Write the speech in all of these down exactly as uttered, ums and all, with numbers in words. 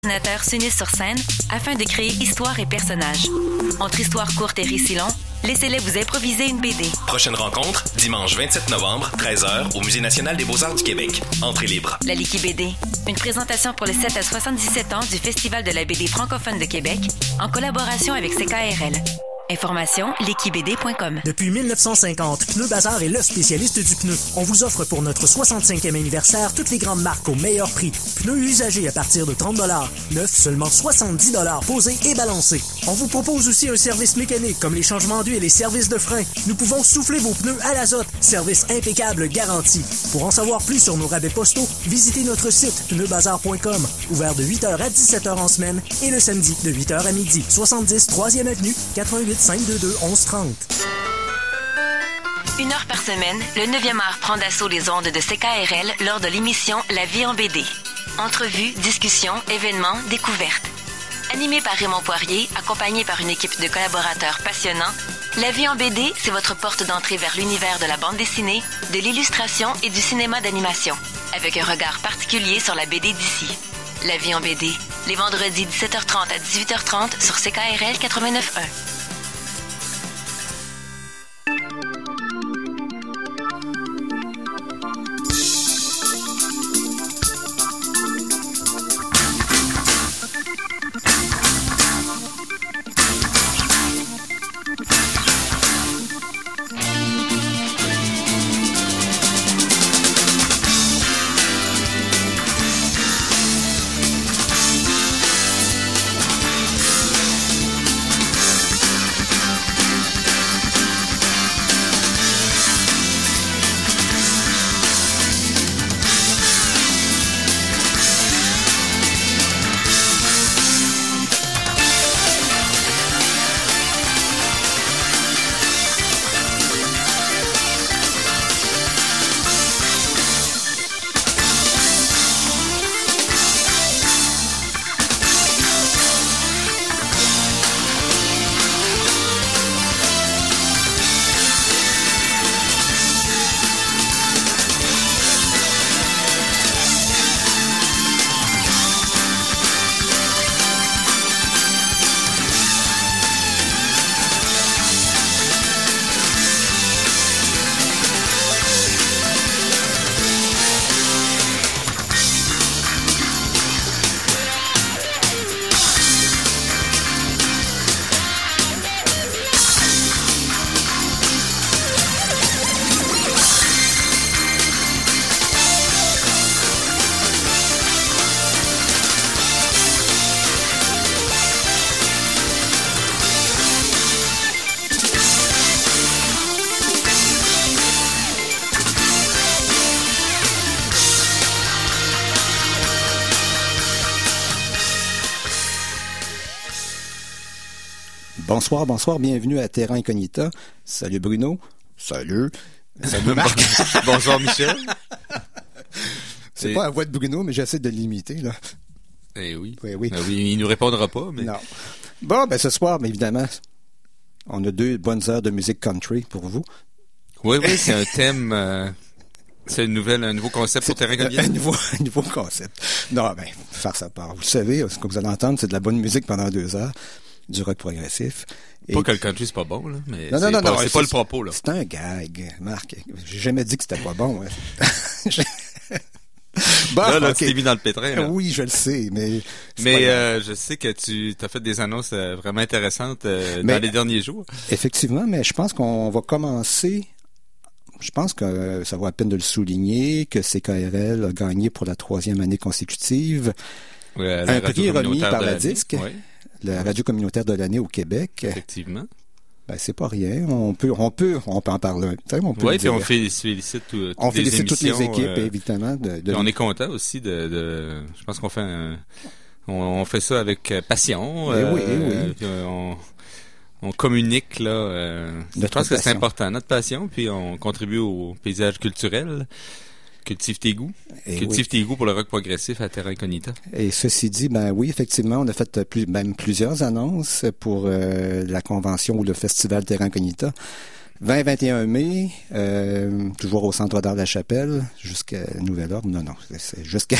dessinateurs s'unissent sur scène afin de créer histoire et personnages. Entre histoires courtes et récits longs, laissez-les vous improviser une B D. Prochaine rencontre, dimanche vingt-sept novembre, treize heures, au Musée national des beaux-arts du Québec. Entrée libre. La Liki B D, une présentation pour les sept à soixante-dix-sept ans du Festival de la B D francophone de Québec, en collaboration avec C K R L. Information, liki b d point com. Depuis mille neuf cent cinquante, Pneu Bazar est le spécialiste du pneu. On vous offre pour notre soixante-cinquième anniversaire toutes les grandes marques au meilleur prix. Pneus usagés à partir de trente dollars. Neufs, seulement soixante-dix dollars posés et balancés. On vous propose aussi un service mécanique comme les changements d'huile et les services de frein. Nous pouvons souffler vos pneus à l'azote. Service impeccable garanti. Pour en savoir plus sur nos rabais postaux, visitez notre site pneu bazar point com. Ouvert de huit heures à dix-sept heures en semaine et le samedi de huit heures à midi. soixante-dix troisième avenue, quatre-vingt-huit cinq cent vingt-deux onze trente. Une heure par semaine, le neuvième art prend d'assaut les ondes de C K R L lors de l'émission La vie en B D. Entrevues, discussions, événements, découvertes. Animé par Raymond Poirier, accompagné par une équipe de collaborateurs passionnants, La vie en B D, c'est votre porte d'entrée vers l'univers de la bande dessinée, de l'illustration et du cinéma d'animation, avec un regard particulier sur la B D d'ici. La vie en B D, les vendredis dix-sept heures trente à dix-huit heures trente sur C K R L quatre-vingt-neuf point un. Bonsoir, bonsoir, bienvenue à Terra Incognita. Salut Bruno. Salut. Salut Marc. Bonsoir Michel. C'est Et... pas la voix de Bruno, mais j'essaie de l'imiter, là. Eh oui. Oui, oui. Euh, oui, il nous répondra pas, mais... Non. Bon, ben ce soir, mais évidemment, on a deux bonnes heures de musique country pour vous. Oui, oui, c'est un thème... Euh... C'est une nouvelle, un nouveau concept c'est pour Terra Incognita. Un nouveau, un nouveau concept. Non, ben, faire ça part. Vous le savez, ce que vous allez entendre, c'est de la bonne musique pendant deux heures. Du rock progressif. Et pas que le country, c'est pas bon, là, mais non, c'est, non, non, pas, non, c'est, c'est pas le propos, là. C'est un gag, Marc. J'ai jamais dit que c'était pas bon. Bon, là, là okay. Tu t'es mis dans le pétrin, là. Oui, je le sais, mais... Mais euh, je sais que tu as fait des annonces euh, vraiment intéressantes euh, dans les derniers jours. Effectivement, mais je pense qu'on va commencer... Je pense que euh, ça vaut la peine de le souligner, que C K R L a gagné pour la troisième année consécutive ouais, un prix remis par la disque. Oui. La radio communautaire de l'année au Québec. Effectivement. Ben, c'est pas rien. On peut, on peut, on peut en parler. On peut oui, puis on félicite tout, toutes on les félicite toutes les équipes, euh, évidemment. De, de... On est content aussi de, de, je pense qu'on fait un, on, on fait ça avec passion. Et euh, oui, et oui. Puis on, on communique, là. Euh, je pense que c'est important, notre passion, puis on contribue au paysage culturel. Cultive tes goûts. Et Cultive oui. tes goûts pour le rock progressif à Terra Incognita. Et ceci dit, ben oui, effectivement, on a fait plus, même plusieurs annonces pour euh, la convention ou le festival Terra Incognita. vingt vingt et un mai, euh, toujours au Centre d'art de la Chapelle, jusqu'à Nouvel Ordre. Non, non, c'est, c'est jusqu'à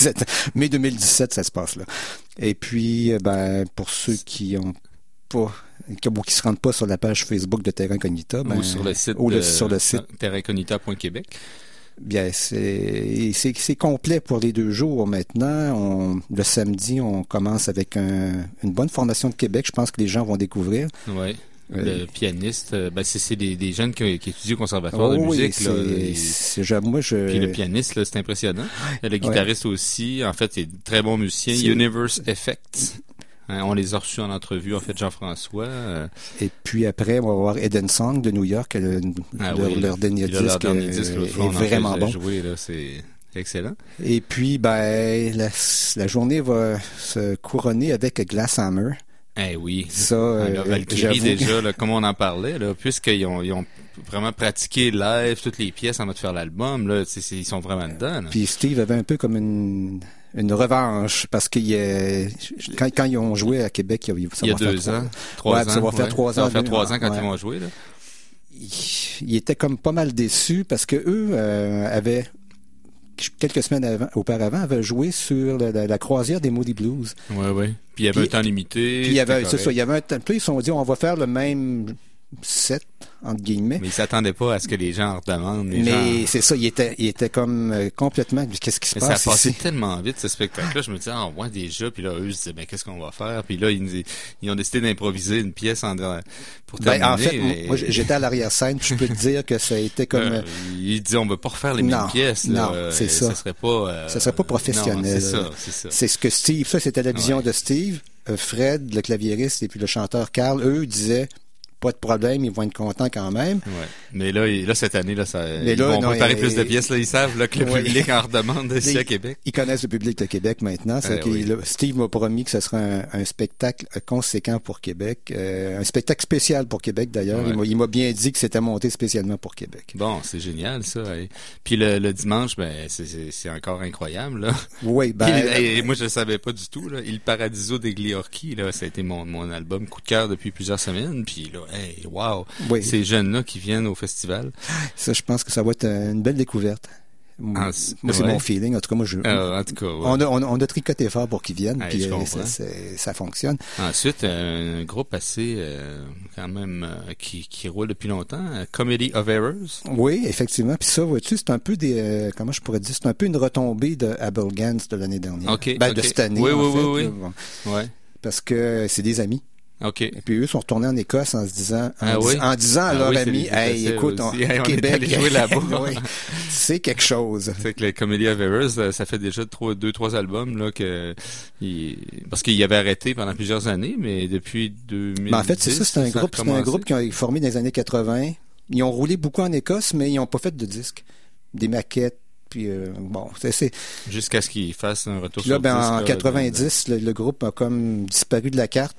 mai deux mille dix-sept, ça se passe là. Et puis, ben, pour ceux qui ont pas, qui, qui se rendent pas sur la page Facebook de Terra Incognita, ben, ou sur le site, ou le, de, sur le site terra incognita point québec. Bien, c'est, c'est, c'est complet pour les deux jours maintenant. On, le samedi, on commence avec un, une bonne formation de Québec. Je pense que les gens vont découvrir. Oui. Le pianiste, ben c'est, c'est des, des jeunes qui, qui étudient au conservatoire oh, de musique. Oui, là, c'est, et, c'est, je, moi, je... Puis le pianiste, là, c'est impressionnant. Le guitariste ouais. aussi, en fait, c'est un très bon musicien. C'est... Universe Effects. Hein, on les a reçus en entrevue, en fait, Jean-François. Euh... Et puis après, on va voir Eden Song de New York. Le, ah, leur, oui. leur dernier disque, leur dernier disque euh, est vraiment fait, bon. Joué, là, c'est excellent. Et puis, ben, la, la journée va se couronner avec Glasshammer. Eh oui. Ça, euh, là, Valkyrie, déjà, là, comme on en parlait, là, puisqu'ils ont, ils ont vraiment pratiqué live toutes les pièces avant de faire l'album, là, c'est, c'est, ils sont vraiment dedans. Là. Puis Steve avait un peu comme une, une revanche, parce qu'il euh, quand, quand ils ont joué à Québec, il, ça il y a va deux faire ans, trois ouais, ans. Ça va faire ouais. trois ans. Ça va faire trois ans quand ouais. ils vont jouer, là. Ils, ils étaient comme pas mal déçus, parce que eux euh, avaient quelques semaines avant, auparavant, avait joué sur la, la, la croisière des Moody Blues. Oui, oui. Puis il y avait puis, un temps limité. Puis il y avait, c'est ça, il y avait un temps. Puis ils se sont dit, on va faire le même set, entre guillemets. Mais ils s'attendaient pas à ce que les gens en redemandent. Les mais gens... c'est ça, il était, il était comme euh, complètement, qu'est-ce qui se mais passe ça a passé ici? tellement vite, ce spectacle-là. Je me disais, ah, ouais, déjà. Puis là, eux, je disais, ben, qu'est-ce qu'on va faire? Puis là, ils, ils ont décidé d'improviser une pièce en, pour terminer. Ben, en fait, mais... moi, j'étais à l'arrière-scène, puis je peux te dire que ça a été comme... Euh, il dit, on veut pas refaire les non, mêmes pièces. Non, là. c'est ça. Ça serait pas... Euh... Ça serait pas professionnel. Non, c'est ça, c'est ça. C'est ce que Steve, ça, c'était la vision ouais. de Steve. Fred, le claviériste, et puis le chanteur Carl, eux, disaient... Pas de problème, ils vont être contents quand même. Ouais. Mais là, là cette année, là, ça, mais ils là, vont non, préparer et, plus de pièces. Là, ils savent là, que le ouais. public en redemande ici ils, à Québec. Ils connaissent le public de Québec maintenant. C'est euh, oui. là, Steve m'a promis que ce sera un, un spectacle conséquent pour Québec. Euh, un spectacle spécial pour Québec, d'ailleurs. Ouais. Il, m'a, il m'a bien dit que c'était monté spécialement pour Québec. Bon, c'est génial, ça. Et puis le, le dimanche, ben, c'est, c'est, c'est encore incroyable. Là. Oui, ben... Et, et moi, je ne savais pas du tout. Là. Il Paradiso degli Orchi, là, ça a été mon, mon album coup de cœur depuis plusieurs semaines. Puis là, hey, wow! Oui. Ces jeunes-là qui viennent au festival. Ça, je pense que ça va être une belle découverte. Ah, moi, c'est ouais. mon feeling. En tout cas, moi, je. Euh, en tout cas, ouais. on, a, on, a, on a tricoté fort pour qu'ils viennent, hey, puis euh, ça, c'est, ça fonctionne. Ensuite, un groupe assez, euh, quand même, euh, qui, qui roule depuis longtemps, Comedy of Errors. Oui, effectivement. Puis ça, vois-tu, c'est un peu des, euh, comment je pourrais dire, c'est un peu une retombée de Abel Gans de l'année dernière. OK. Ben, okay. de cette année, oui, en oui, fait. Oui, là, oui, bon. ouais. Parce que c'est des amis. OK. Et puis eux sont retournés en Écosse en se disant, en, ah, dis, oui? en disant à ah, leur oui, ami, hey, écoute, on, hey, on Québec, est jouer là-bas. oui, c'est quelque chose. C'est que les Comedy of Errors, ça fait déjà trois, deux, trois albums là que, il, parce qu'il avait arrêté pendant plusieurs années, mais depuis deux mille dix. Ben en fait, c'est ça, c'est un ça groupe, c'est un groupe qui a formé dans les années quatre-vingts. Ils ont roulé beaucoup en Écosse, mais ils n'ont pas fait de disques, des maquettes. Puis euh, bon, c'est, c'est jusqu'à ce qu'ils fassent un retour puis là, sur ben, disque. En là, quatre-vingt-dix, de... le, le groupe a comme disparu de la carte.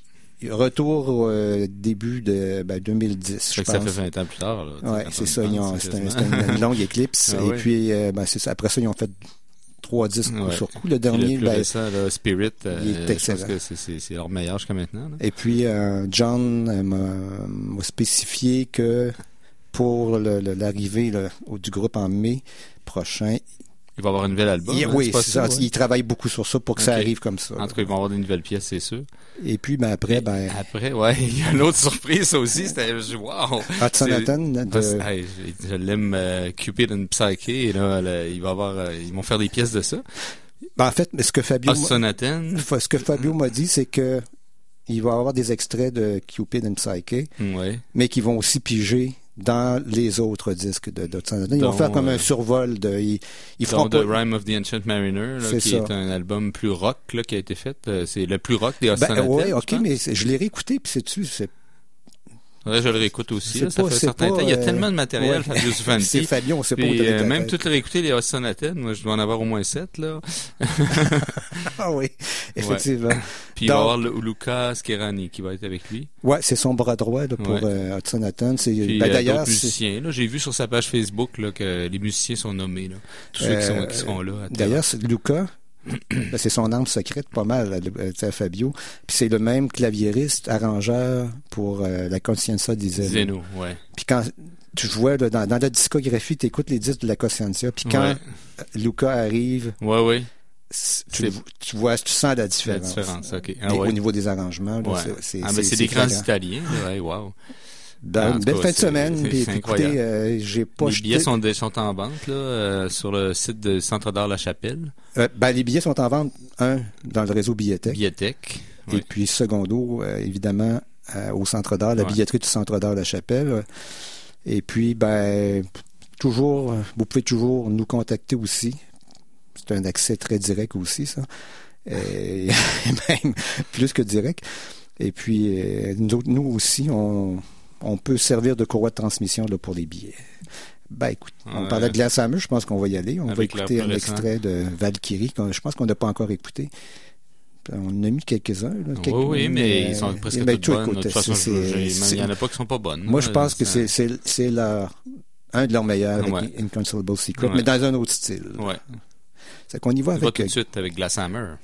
Retour au euh, début de ben, deux mille dix, je pense. Ça fait vingt ans plus tard. Là, ouais, c'est ça. Ils ont, c'était, c'était une longue éclipse. Ah, et oui. puis, euh, ben, c'est ça. Après ça, ils ont fait trois disques ouais. sur coup. Le dernier, le plus ben, récent, là, Spirit, euh, il est excellent. Je pense que c'est, c'est, c'est leur meilleur jusqu'à maintenant. Là. Et puis, euh, John euh, m'a, m'a spécifié que pour le, le, l'arrivée là, du groupe en mai prochain, il va avoir un nouvel album. Il, hein, oui, c'est c'est ça. Ouais. Il travaille beaucoup sur ça pour que okay. ça arrive comme ça. En tout cas, ils vont avoir des nouvelles pièces, c'est sûr. Et puis, ben après, ben... Après, ouais, il y a une autre surprise, ça aussi. C'était, wow! Hudson Hatton. De... Hey, je, je l'aime, euh, Cupid and Psyche. Et là, là, il va avoir, euh, ils vont faire des pièces de ça. Ben, en fait, ce que Fabio... Hudson Hatton. Ce que Fabio m'a dit, c'est que il va avoir des extraits de Cupid and Psyche. Ouais. Mais qui vont aussi piger dans les autres disques de d'Hudson Hatton. Ils vont faire comme euh, un survol de... Ils, ils feront pas... The Rime of the Ancient Mariner, là, qui ça. Est un album plus rock là, qui a été fait. C'est le plus rock des Hudson ben, Hatton. Oui, OK, mais je l'ai réécouté, puis c'est-tu... C'est... Ouais, je le réécoute aussi. Là, ça pas, fait certain pas, temps. Il y a euh... tellement de matériel, ouais. Fabio Zufanti. C'est Fabio, on sait pas où euh, même tout réécouter les Hudson Hatton, moi, je dois en avoir au moins sept, là. Ah oui, effectivement. Ouais. Puis il va y avoir le, Luca Scherani qui va être avec lui. Ouais, c'est son bras droit là, pour ouais. euh, Hudson Hatton. C'est, Puis, ben, euh, d'ailleurs, d'autres musiciens. Là, j'ai vu sur sa page Facebook là, que les musiciens sont nommés. Là. Tous euh, ceux qui, sont, qui seront là. D'ailleurs, c'est Luca. Ben, c'est son arme secrète, pas mal, à, à Fabio. Puis c'est le même claviériste, arrangeur pour euh, la Coscienza di Zeno. Zeno, ouais. Puis quand tu vois là, dans, dans la discographie, tu écoutes les disques de la Coscienza, puis quand ouais. Luca arrive, ouais, ouais. Tu, tu vois, tu sens la différence. La différence, ok. Ah, Et, ouais. Au niveau des arrangements, là, ouais. c'est, c'est, ah, mais c'est, c'est des grands Italiens, ouais, wow. Ben, une belle fin de semaine. C'est, puis, c'est écoutez, euh, j'ai pas les jeté... billets sont, sont en vente là, euh, sur le site de Centre d'art La Chapelle. Euh, ben, les billets sont en vente, un, dans le réseau Billetech. Billetech. Et oui. Puis, secondo, euh, évidemment, euh, au Centre d'art, la ouais. billetterie du Centre d'art La Chapelle. Et puis, ben, toujours, vous pouvez toujours nous contacter aussi. C'est un accès très direct aussi, ça. Et même plus que direct. Et puis, euh, nous, nous aussi, on, on peut servir de courroie de transmission là, pour les billets. Ben, écoute, ouais. on parlait de Glasshammer, je pense qu'on va y aller. On Avec va écouter un extrait de Valkyrie, je pense qu'on n'a pas encore écouté. On en a mis quelques-uns. Là, quelques, oui, oui, mais, mais ils sont presque mais toutes bonnes. Écoute, de toute façon, il n'y en a pas qui sont pas bonnes. Moi, je pense que c'est, c'est, c'est leur, un de leurs meilleurs avec ouais. Inconsolable Secret, ouais. mais dans un autre style. Ouais. C'est qu'on y va on avec... va tout de suite avec Glasshammer.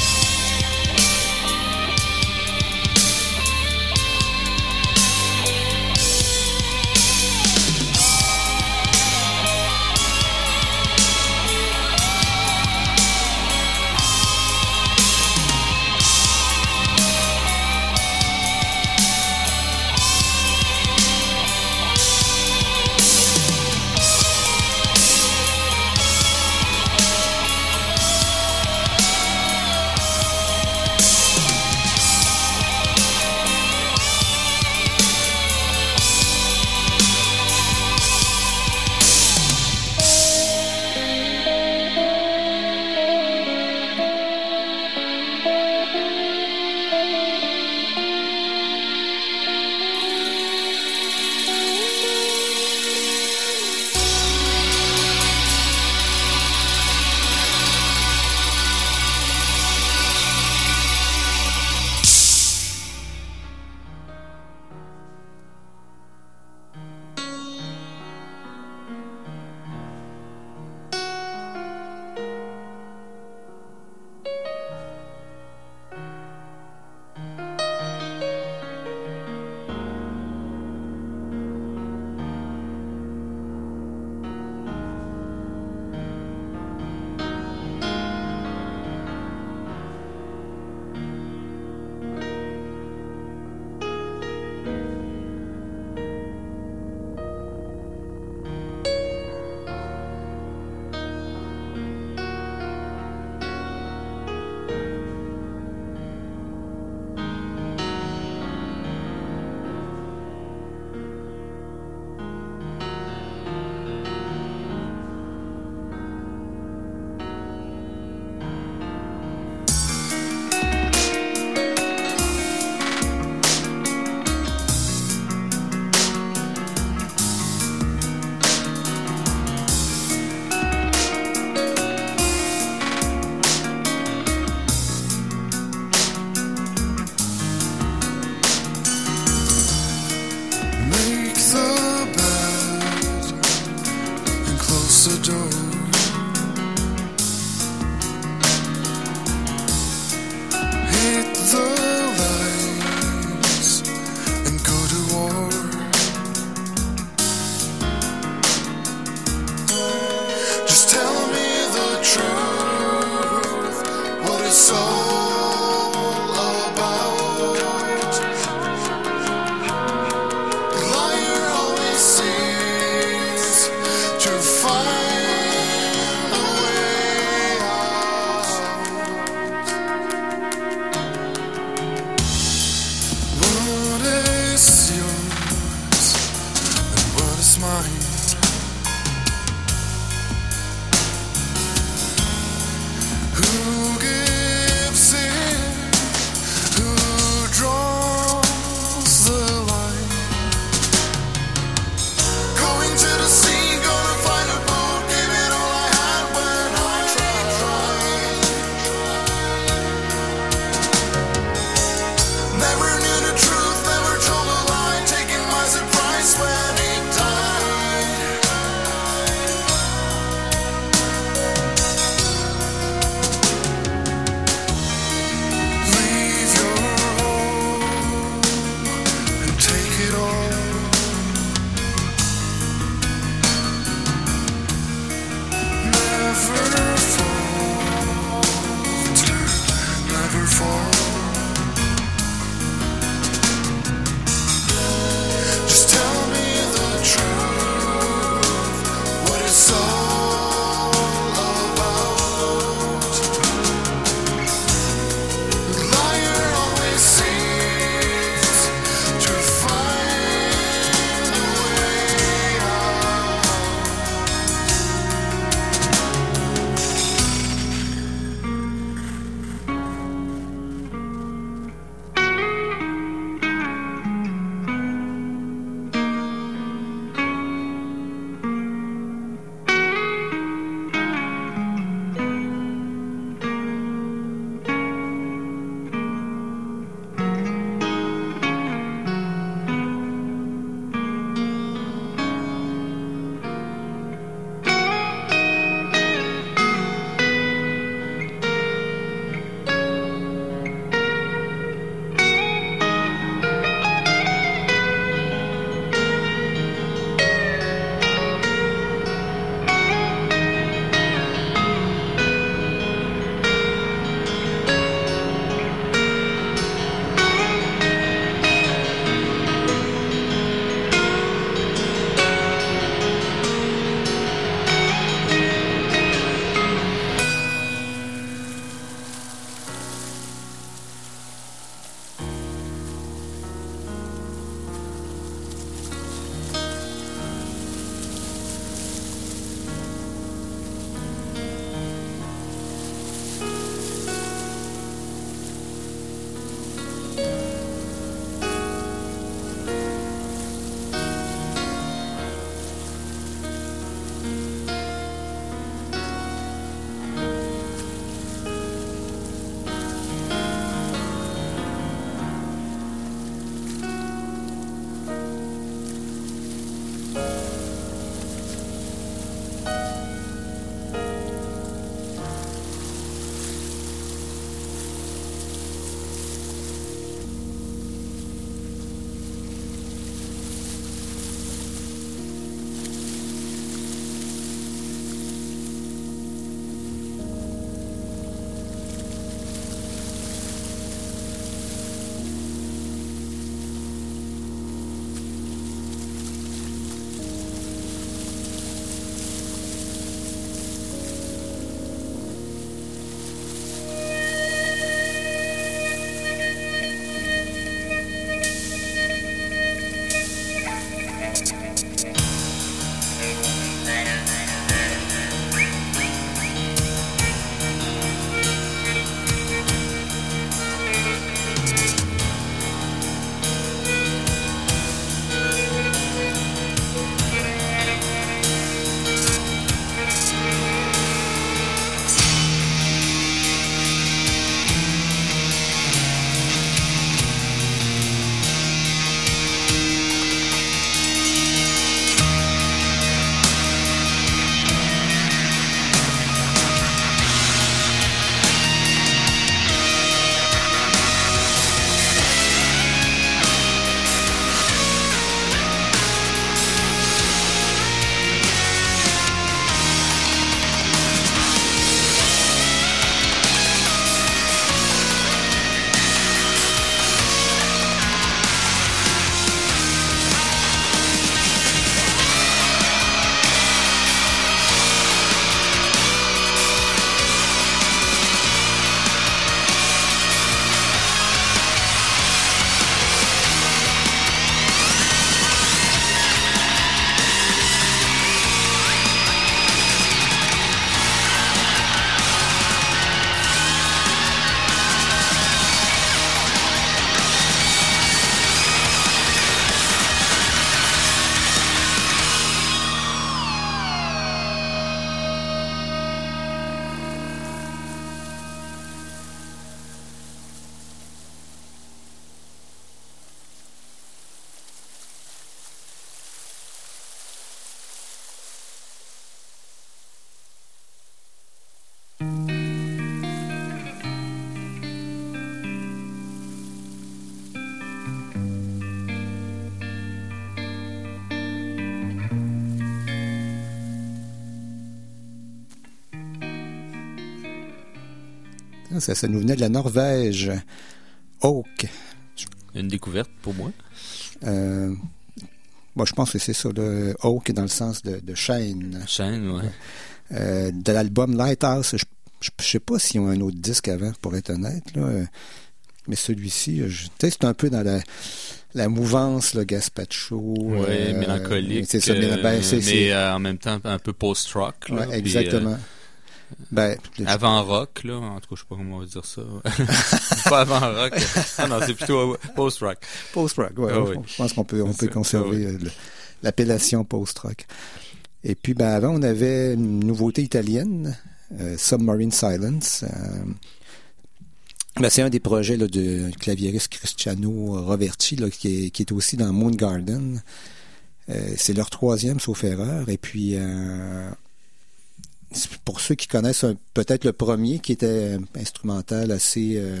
Ça, ça nous venait de la Norvège. Oak. Une découverte pour moi. Euh, moi, je pense que c'est ça, le Oak dans le sens de, de chêne. Chêne, oui. Euh, de l'album Lighthouse, je ne sais pas s'ils ont un autre disque avant, pour être honnête, là. Mais celui-ci, tu sais, c'est un peu dans la, la mouvance, le Gaspacho. Oui, euh, mélancolique. C'est ça, euh, ben, c'est, mais c'est... Euh, en même temps un peu post-rock. Là, ouais, exactement. Puis, euh, ben, avant-rock, là. En tout cas, je sais pas comment on va dire ça. Pas avant-rock. Ah non, c'est plutôt post-rock. Post-rock, oui. Ah, oui. Je pense qu'on peut, on peut conserver ah, oui. le, l'appellation post-rock. Et puis, ben, avant, on avait une nouveauté italienne, euh, Submarine Silence. Euh, ben, c'est un des projets là, de claviériste Cristiano Roverti, là, qui, est, qui est aussi dans Moon Garden. Euh, c'est leur troisième, sauf erreur. Et puis, euh, pour ceux qui connaissent un, peut-être le premier, qui était instrumental assez... Euh,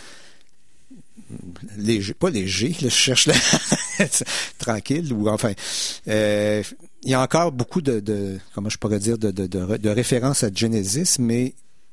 léger, pas léger, là, je cherche là, tranquille, ou enfin... Euh, il y a encore beaucoup de, de comment je pourrais dire, de, de, de, de références à Genesis, mais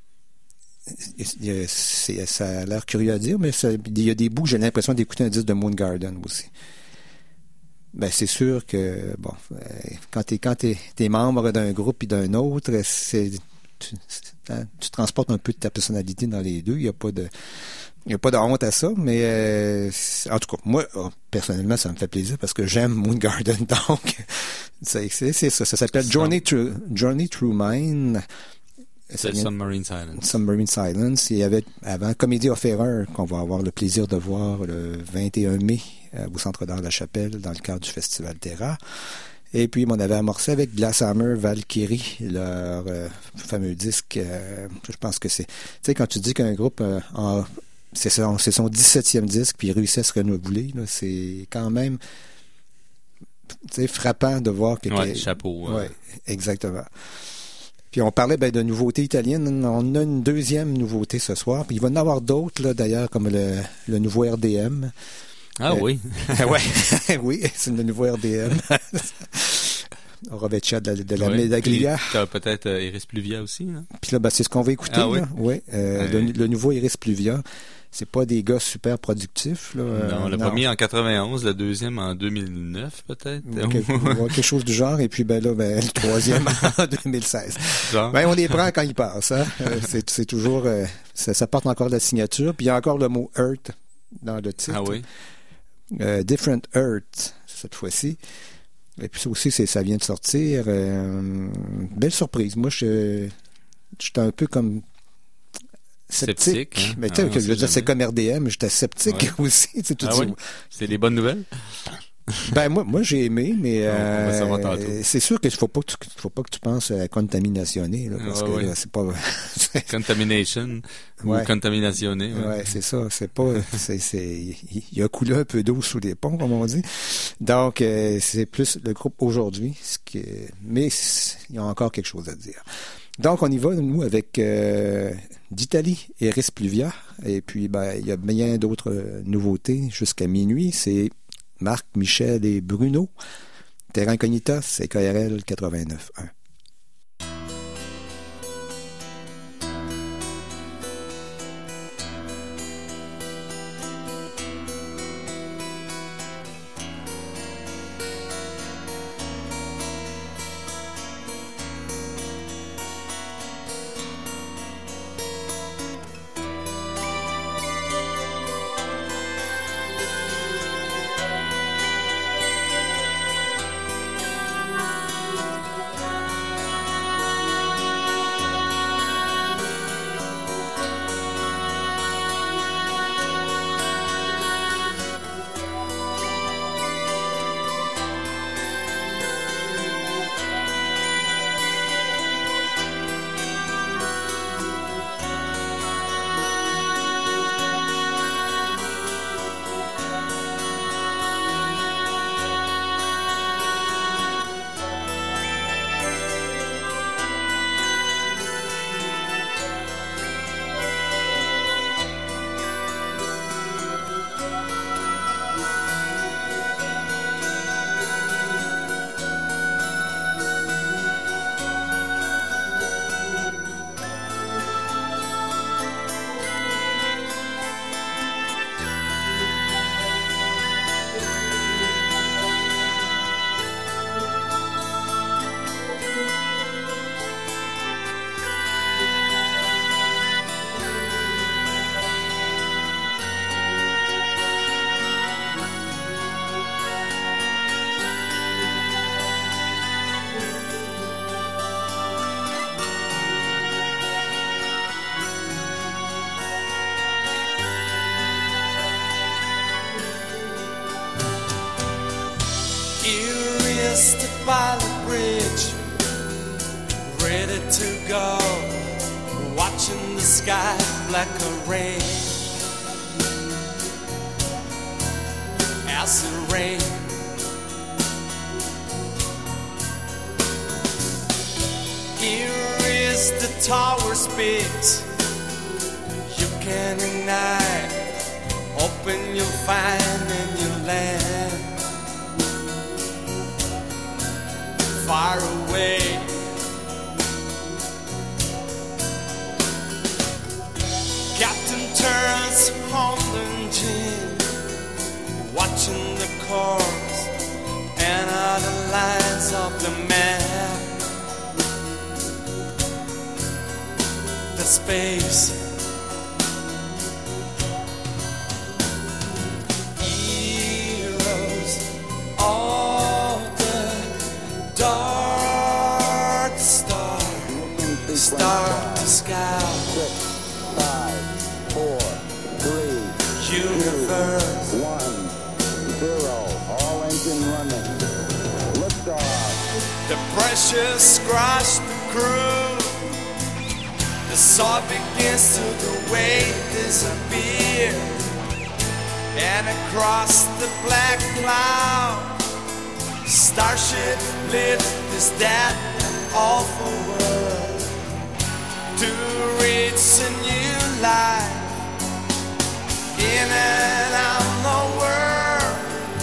c'est, ça a l'air curieux à dire, mais ça, il y a des bouts que j'ai l'impression d'écouter un disque de Moon Garden aussi. Ben, c'est sûr que, bon, quand t'es, quand t'es, t'es membre d'un groupe et d'un autre, c'est, tu, tu transportes un peu de ta personnalité dans les deux. Il n'y a pas de, il n'y a pas de honte à ça, mais euh, en tout cas, moi, personnellement, ça me fait plaisir parce que j'aime Moon Garden, donc c'est, c'est, c'est ça. Ça s'appelle Journey Through, Journey Through Mine. C'est vient, Submarine Silence. Submarine Silence. Il y avait avant Comedy of Error qu'on va avoir le plaisir de voir le vingt et un mai euh, au Centre d'art de la Chapelle dans le cadre du Festival Terra. Et puis, on avait amorcé avec Glasshammer Valkyrie, leur euh, fameux disque. Euh, je pense que c'est... Tu sais, quand tu dis qu'un groupe... Euh, en, c'est, son, c'est son dix-septième disque, puis il réussit à se renouveler, là, c'est quand même... Tu sais, frappant de voir que... Ouais, chapeau. Ouais, ouais, exactement. Puis on parlait ben, de nouveautés italiennes. On a une deuxième nouveauté ce soir. Puis il va y en avoir d'autres, là, d'ailleurs, comme le, le nouveau R D M. Ah euh, oui. ouais, oui, c'est le nouveau R D M. Roveccia de la, de la oui, Medaglia. Tu as peut-être euh, Iris Pluvia aussi. Hein? Puis là, ben, c'est ce qu'on va écouter. Ah, oui, là. Ouais, euh, ouais. Le, le nouveau Iris Pluvia. C'est pas des gars super productifs. Là. Non, le non. premier en quatre-vingt-onze, le deuxième en deux mille neuf, peut-être. Quelque, quelque chose du genre. Et puis, ben là, ben, le troisième en deux mille seize. Genre. Ben, on les prend quand ils passent. Hein. c'est, c'est toujours... Euh, ça, ça porte encore de la signature. Puis, il y a encore le mot « Earth » dans le titre. Ah oui? Euh, « Different Earth », cette fois-ci. Et puis, ça aussi, c'est, ça vient de sortir. Euh, belle surprise. Moi, je j'étais un peu comme... sceptique, sceptique hein? Mais tu sais, ah, je veux dire, c'est comme R D M, j'étais sceptique ouais. aussi. Tu sais, tout ah dis, oui? C'est des bonnes nouvelles? Ben moi, moi j'ai aimé, mais euh, c'est sûr qu'il faut pas que tu, faut pas que tu penses à contaminationner, là, parce ah, que oui. là, c'est pas contamination ouais. ou contaminationné. Ouais. ouais, c'est ça. C'est pas, c'est, c'est, il a coulé un peu d'eau sous les ponts, comme on dit. Donc euh, c'est plus le groupe aujourd'hui, ce qui, mais il y a encore quelque chose à dire. Donc, on y va, nous, avec euh, d'Italie, Iris Pluvia. Et puis, ben, il y a bien d'autres euh, nouveautés jusqu'à minuit. C'est Marc, Michel et Bruno. Terra Incognita, c'est K R L quatre-vingt-neuf un. stood by the bridge, ready to go, watching the sky like a rain. As it rained, here is the tower speaks. You can ignite, open you'll find in your land. Far away, Captain turns on the engine, watching the course and other lines of the map. The space heroes of the dark star start to scout. Six, five, four, three, universe. two, one, zero. All engine running. Liftoff. The pressure crushed the crew. The saw begins to the weight disappear, and across the black cloud, starship lives this dead and awful world to reach a new life in and out the world.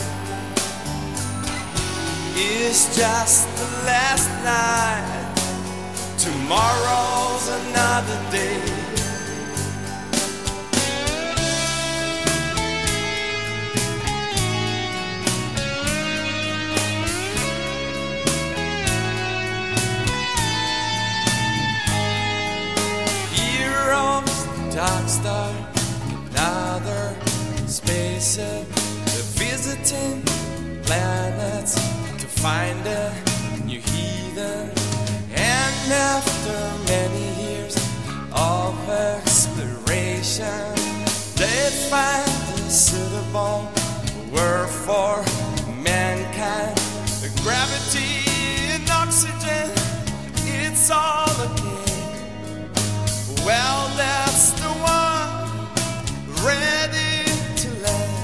It's just the last night. Tomorrow's another day. Heroes, dark star, another spaceship. They're visiting planets to find a new heathen. And after many years of exploration, they find a suitable world for mankind. The gravity and oxygen, it's all okay. Well, that's the one ready to land.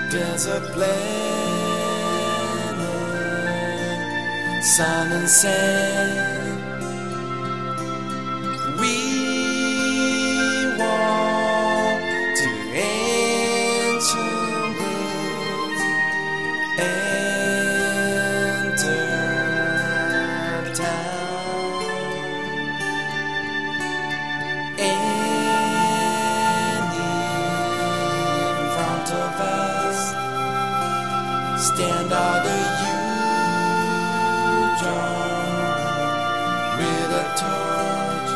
desert planet, sun and sand. We walk to ancient woods, enter town, and in front of us stand all the youth with a torch,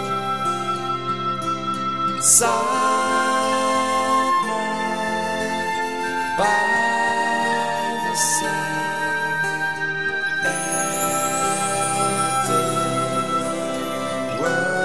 sidewalk by the sand, at the world.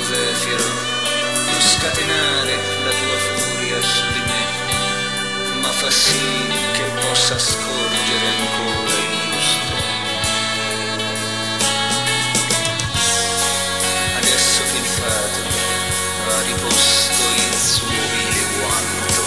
zefiro, non scatenare la tua furia su di me, ma fa sì che possa scorgere ancora il giusto. Adesso che il padre ha riposto il suo vile guanto,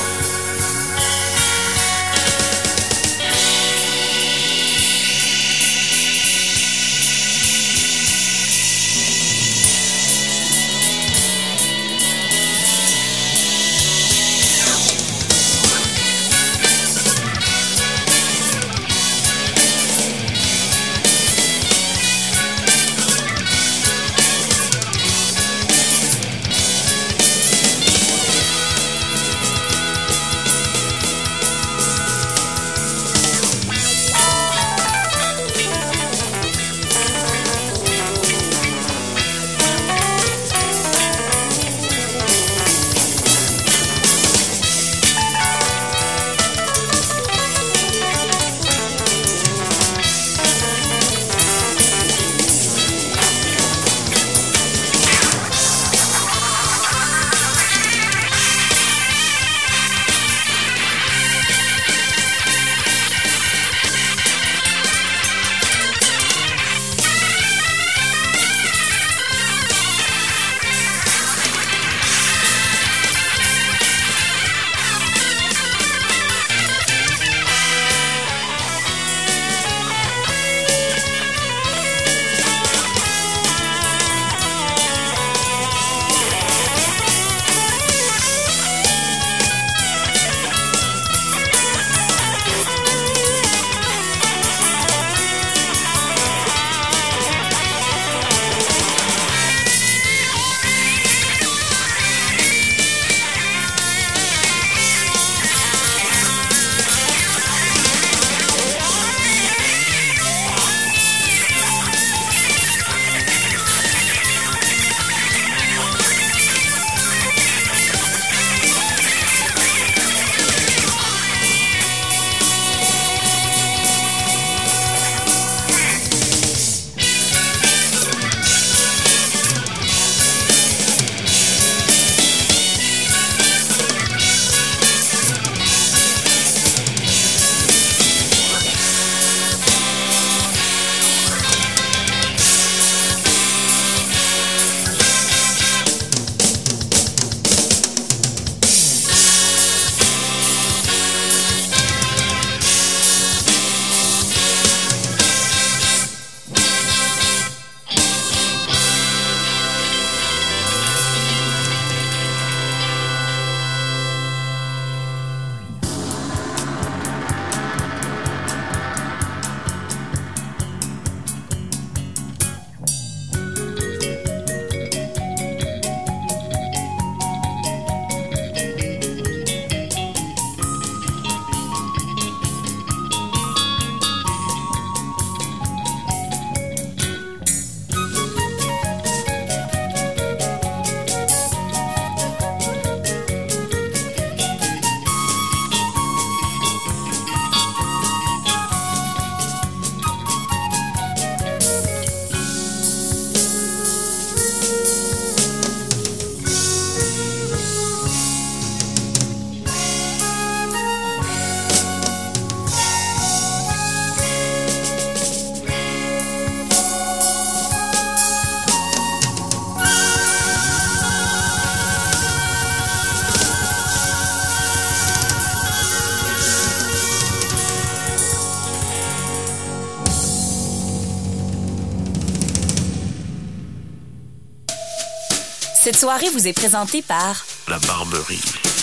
Cette soirée vous est présentée par La Barberie.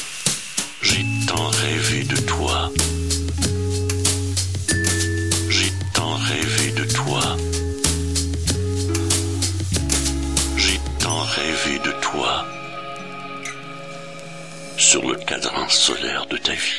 J'ai tant rêvé de toi. J'ai tant rêvé de toi. J'ai tant rêvé de toi. Sur le cadran solaire de ta vie.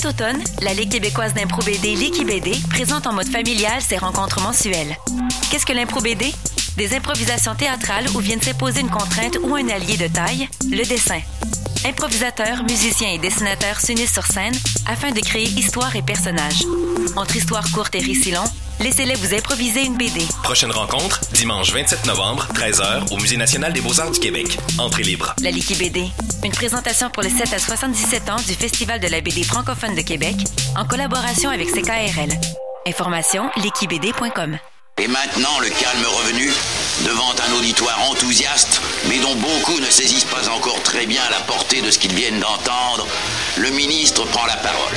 Cet automne, la Ligue québécoise d'impro B D Liki-B D présente en mode familial ses rencontres mensuelles. Qu'est-ce que l'impro B D? Des improvisations théâtrales où viennent s'imposer une contrainte ou un allié de taille, le dessin. Improvisateurs, musiciens et dessinateurs s'unissent sur scène afin de créer histoire et personnages. Entre histoires courtes et récits longs, laissez-les vous improviser une B D. Prochaine rencontre, dimanche vingt-sept novembre, treize heures, au Musée national des beaux-arts du Québec. Entrée libre. La Liki-B D, une présentation pour les sept à soixante-dix-sept ans du Festival de la B D francophone de Québec, en collaboration avec C K R L. Information, liki b d point com. Et maintenant, le calme revenu, devant un auditoire enthousiaste, mais dont beaucoup ne saisissent pas encore très bien la portée de ce qu'ils viennent d'entendre, le ministre prend la parole.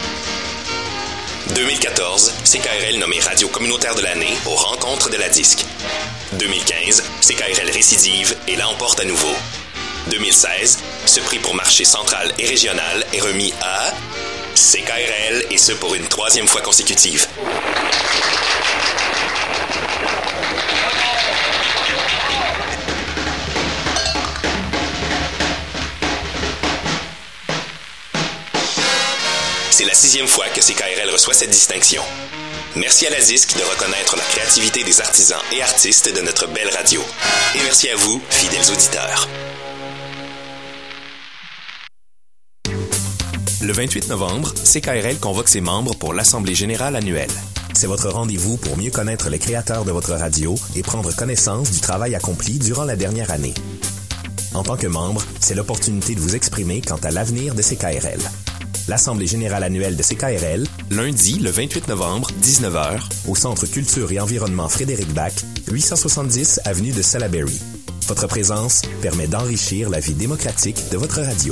deux mille quatorze, C K R L nommé Radio communautaire de l'année aux rencontres de la disque. deux mille quinze, C K R L récidive et l'emporte à nouveau. deux mille seize, ce prix pour marché central et régional est remis à C K R L, et ce pour une troisième fois consécutive. C'est la sixième fois que C K R L reçoit cette distinction. Merci à la disque de reconnaître la créativité des artisans et artistes de notre belle radio. Et merci à vous, fidèles auditeurs. Le vingt-huit novembre, C K R L convoque ses membres pour l'Assemblée générale annuelle. C'est votre rendez-vous pour mieux connaître les créateurs de votre radio et prendre connaissance du travail accompli durant la dernière année. En tant que membre, c'est l'opportunité de vous exprimer quant à l'avenir de C K R L. L'Assemblée générale annuelle de C K R L, lundi le vingt-huit novembre, dix-neuf heures, au Centre Culture et Environnement Frédéric Bach, huit cent soixante-dix avenue de Salaberry. Votre présence permet d'enrichir la vie démocratique de votre radio.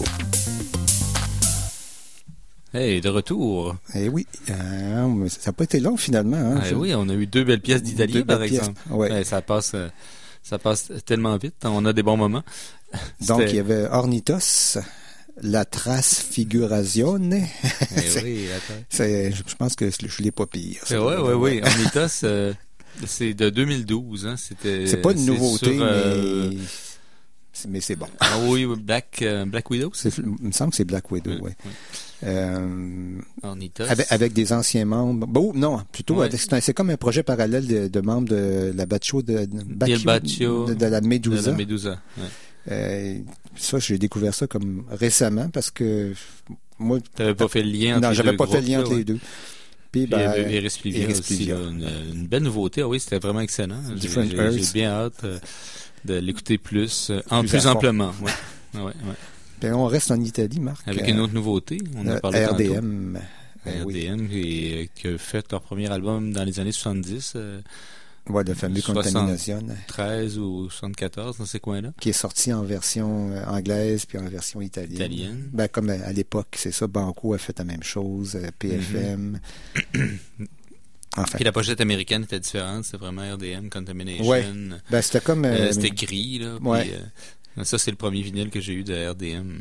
Hey, de retour. Eh oui, euh, ça n'a pas été long finalement. Hein, eh oui, on a eu deux belles pièces d'Italie, par exemple. Ouais. Eh, ça passe, ça passe tellement vite. On a des bons moments. Donc il y avait Ornitos. La Trasfigurazione. Eh oui, c'est, je pense que je l'ai pas pire. Oui, oui, oui. Ornitos, euh, c'est de deux mille douze. Hein. C'était, c'est pas une nouveauté, sur, euh... mais... mais c'est bon. Ah oui, Black, euh, Black Widow. C'est... Il me semble que c'est Black Widow, oui. oui. oui. Euh, avec, avec des anciens membres. Bon, non, plutôt, ouais. avec, c'est, un, c'est comme un projet parallèle de, de membres de la Baccio de, de, Baccio, de, de la Medusa. De la Medusa, ouais. Euh, ça, j'ai découvert ça comme récemment parce que moi... T'avais pas fait le lien entre non, les deux Non, j'avais pas groupes, fait le lien entre ouais. les deux. Puis, Puis ben, il y avait Iris Pluvia aussi, là, une, une belle nouveauté. Ah oui, c'était vraiment excellent. J'ai, j'ai, j'ai bien hâte euh, de l'écouter plus, euh, en plus, plus amplement. Ouais. Ouais, ouais. Puis on reste en Italie, Marc. Avec euh, une autre nouveauté. On a parlé R D M. R D M, oui. qui a fait leur premier album dans les années soixante-dix. Euh, Ouais, le fameux Contamination. treize ou soixante-quatorze, dans ces coins-là. Qui est sorti en version euh, anglaise puis en version italienne. Italienne. Ben, comme à, à l'époque, c'est ça. Banco a fait la même chose. Euh, P F M. Mm-hmm. Enfin. Puis la pochette américaine était différente. C'était vraiment R D M, Contamination. Ouais. Ben, c'était comme... Euh, euh, c'était gris, là. Puis, ouais. euh, ça, c'est le premier vinyle que j'ai eu de R D M.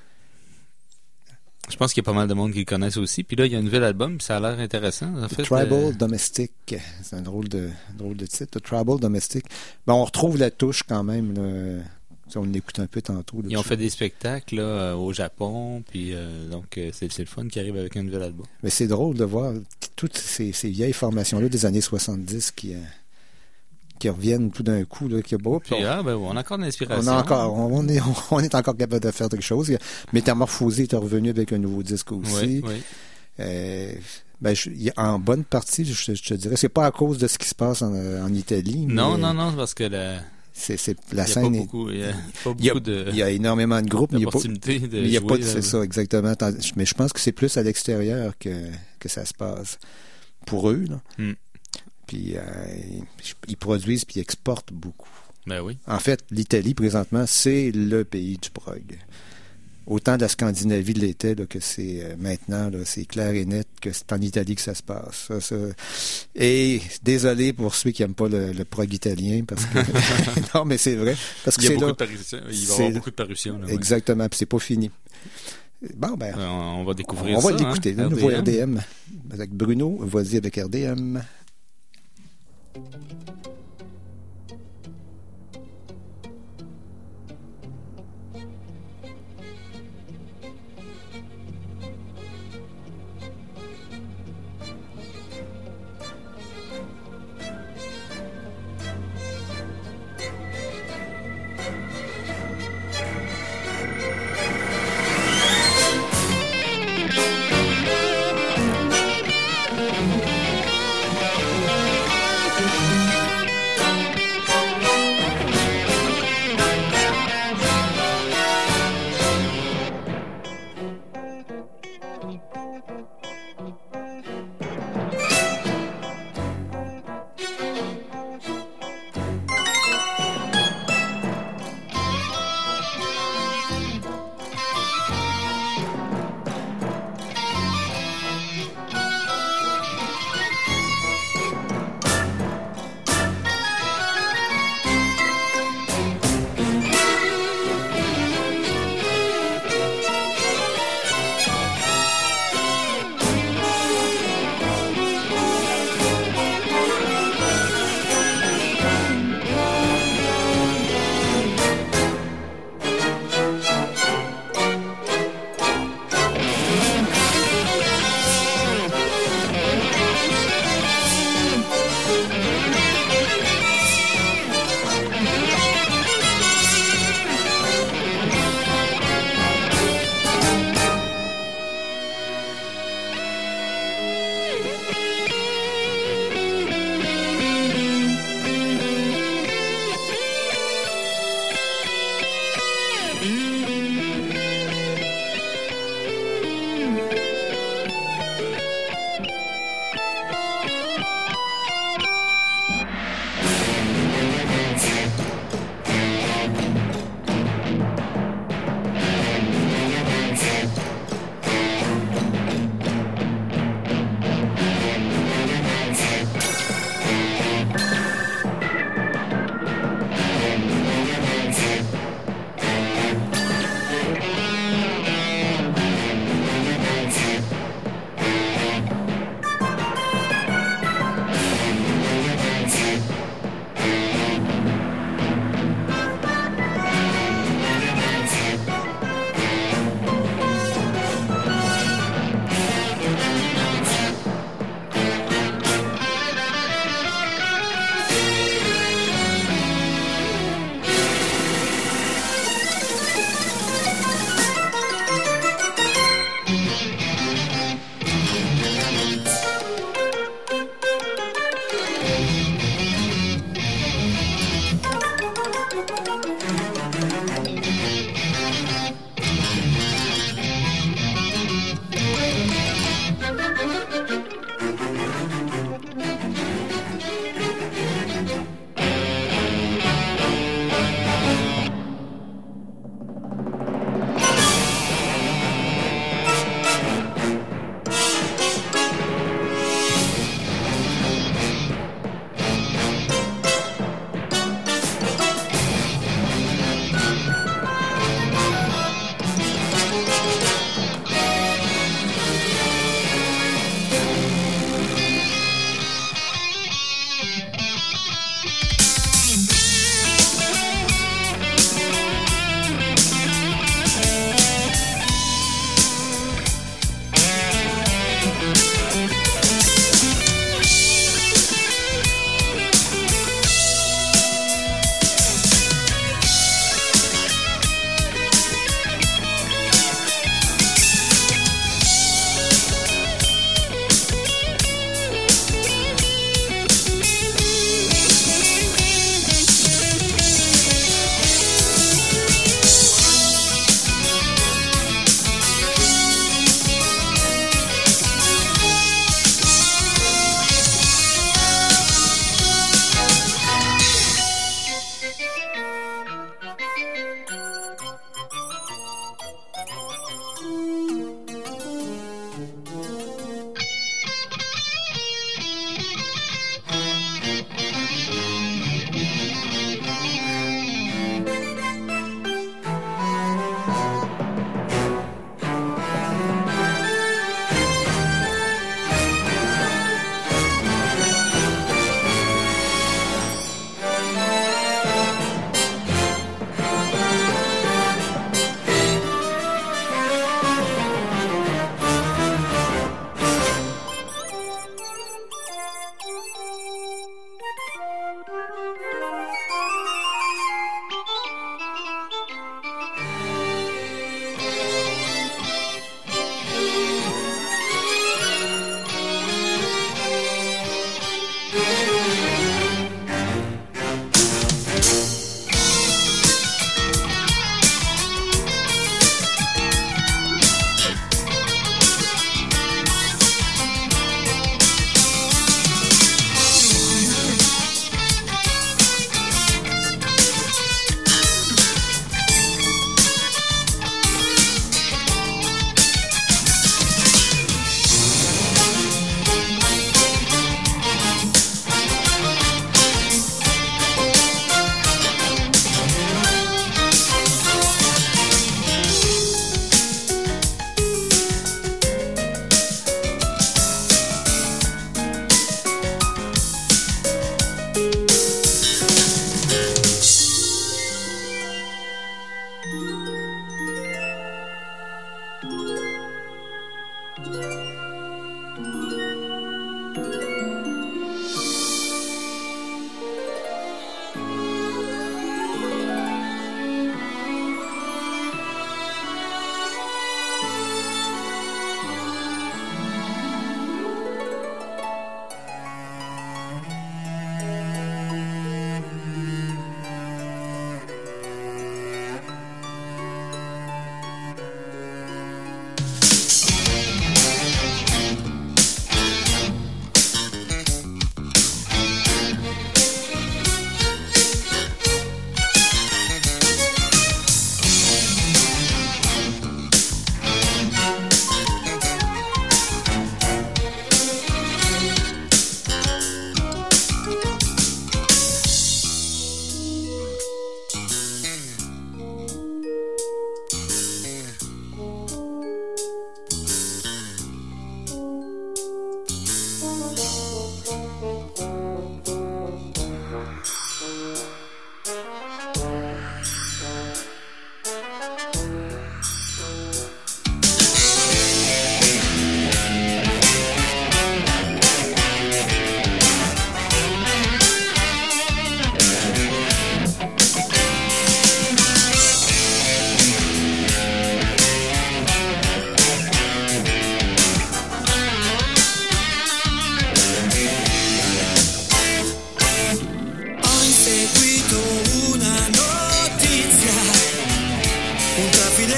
Je pense qu'il y a pas mal de monde qui le connaissent aussi. Puis là, il y a un nouvel album, puis ça a l'air intéressant. En fait, Tribal euh... Domestic. C'est un drôle de, drôle de titre. Tribal Domestic. Ben, on retrouve la touche quand même. Là. On l'écoute un peu tantôt. Là, Ils ont fait des spectacles là, au Japon. Puis euh, donc, c'est, c'est le fun qui arrive avec un nouvel album. Mais c'est drôle de voir toutes ces, ces vieilles formations-là des années soixante-dix qui... Euh, qui reviennent tout d'un coup, là, qui est beau. Puis, puis ah, ben, on a encore de l'inspiration. On, a encore, on, est, on est encore capable de faire quelque chose. Métamorphosé est revenu avec un nouveau disque aussi. Oui, oui. Euh, ben, je, en bonne partie, je, je te dirais, c'est pas à cause de ce qui se passe en, en Italie. Non, mais non, non, parce que la, c'est, c'est, la il y a scène pas beaucoup, il y a pas beaucoup il y a, de... Il y a énormément de groupes, mais il n'y a pas, de il y a jouer, pas de, c'est ça, exactement. Mais je pense que c'est plus à l'extérieur que, que ça se passe. Pour eux, là. Hmm. Puis euh, ils produisent puis ils exportent beaucoup. Ben oui. En fait, l'Italie, présentement, c'est le pays du prog. Autant de la Scandinavie l'était, là, que c'est euh, maintenant, là, c'est clair et net que c'est en Italie que ça se passe. Ça, ça. Et désolé pour ceux qui n'aiment pas le, le prog italien, parce que non, mais c'est vrai. Parce que il y a c'est beaucoup là, de parutions. Il va y avoir beaucoup de parutions. Là, ouais. Exactement, puis c'est pas fini. Bon, ben, euh, on va découvrir on ça. On va l'écouter, hein, le nouveau R D M. Avec Bruno, vas-y avec R D M.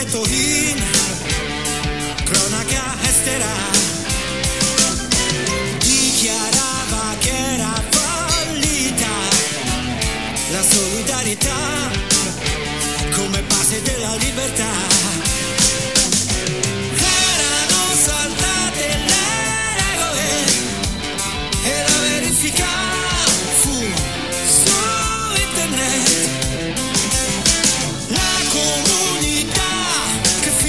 racconto in cronaca estera, dichiarava che era fallita la solidarietà come base della libertà. Erano saltate le regole e la verifica fu su internet. La comunità che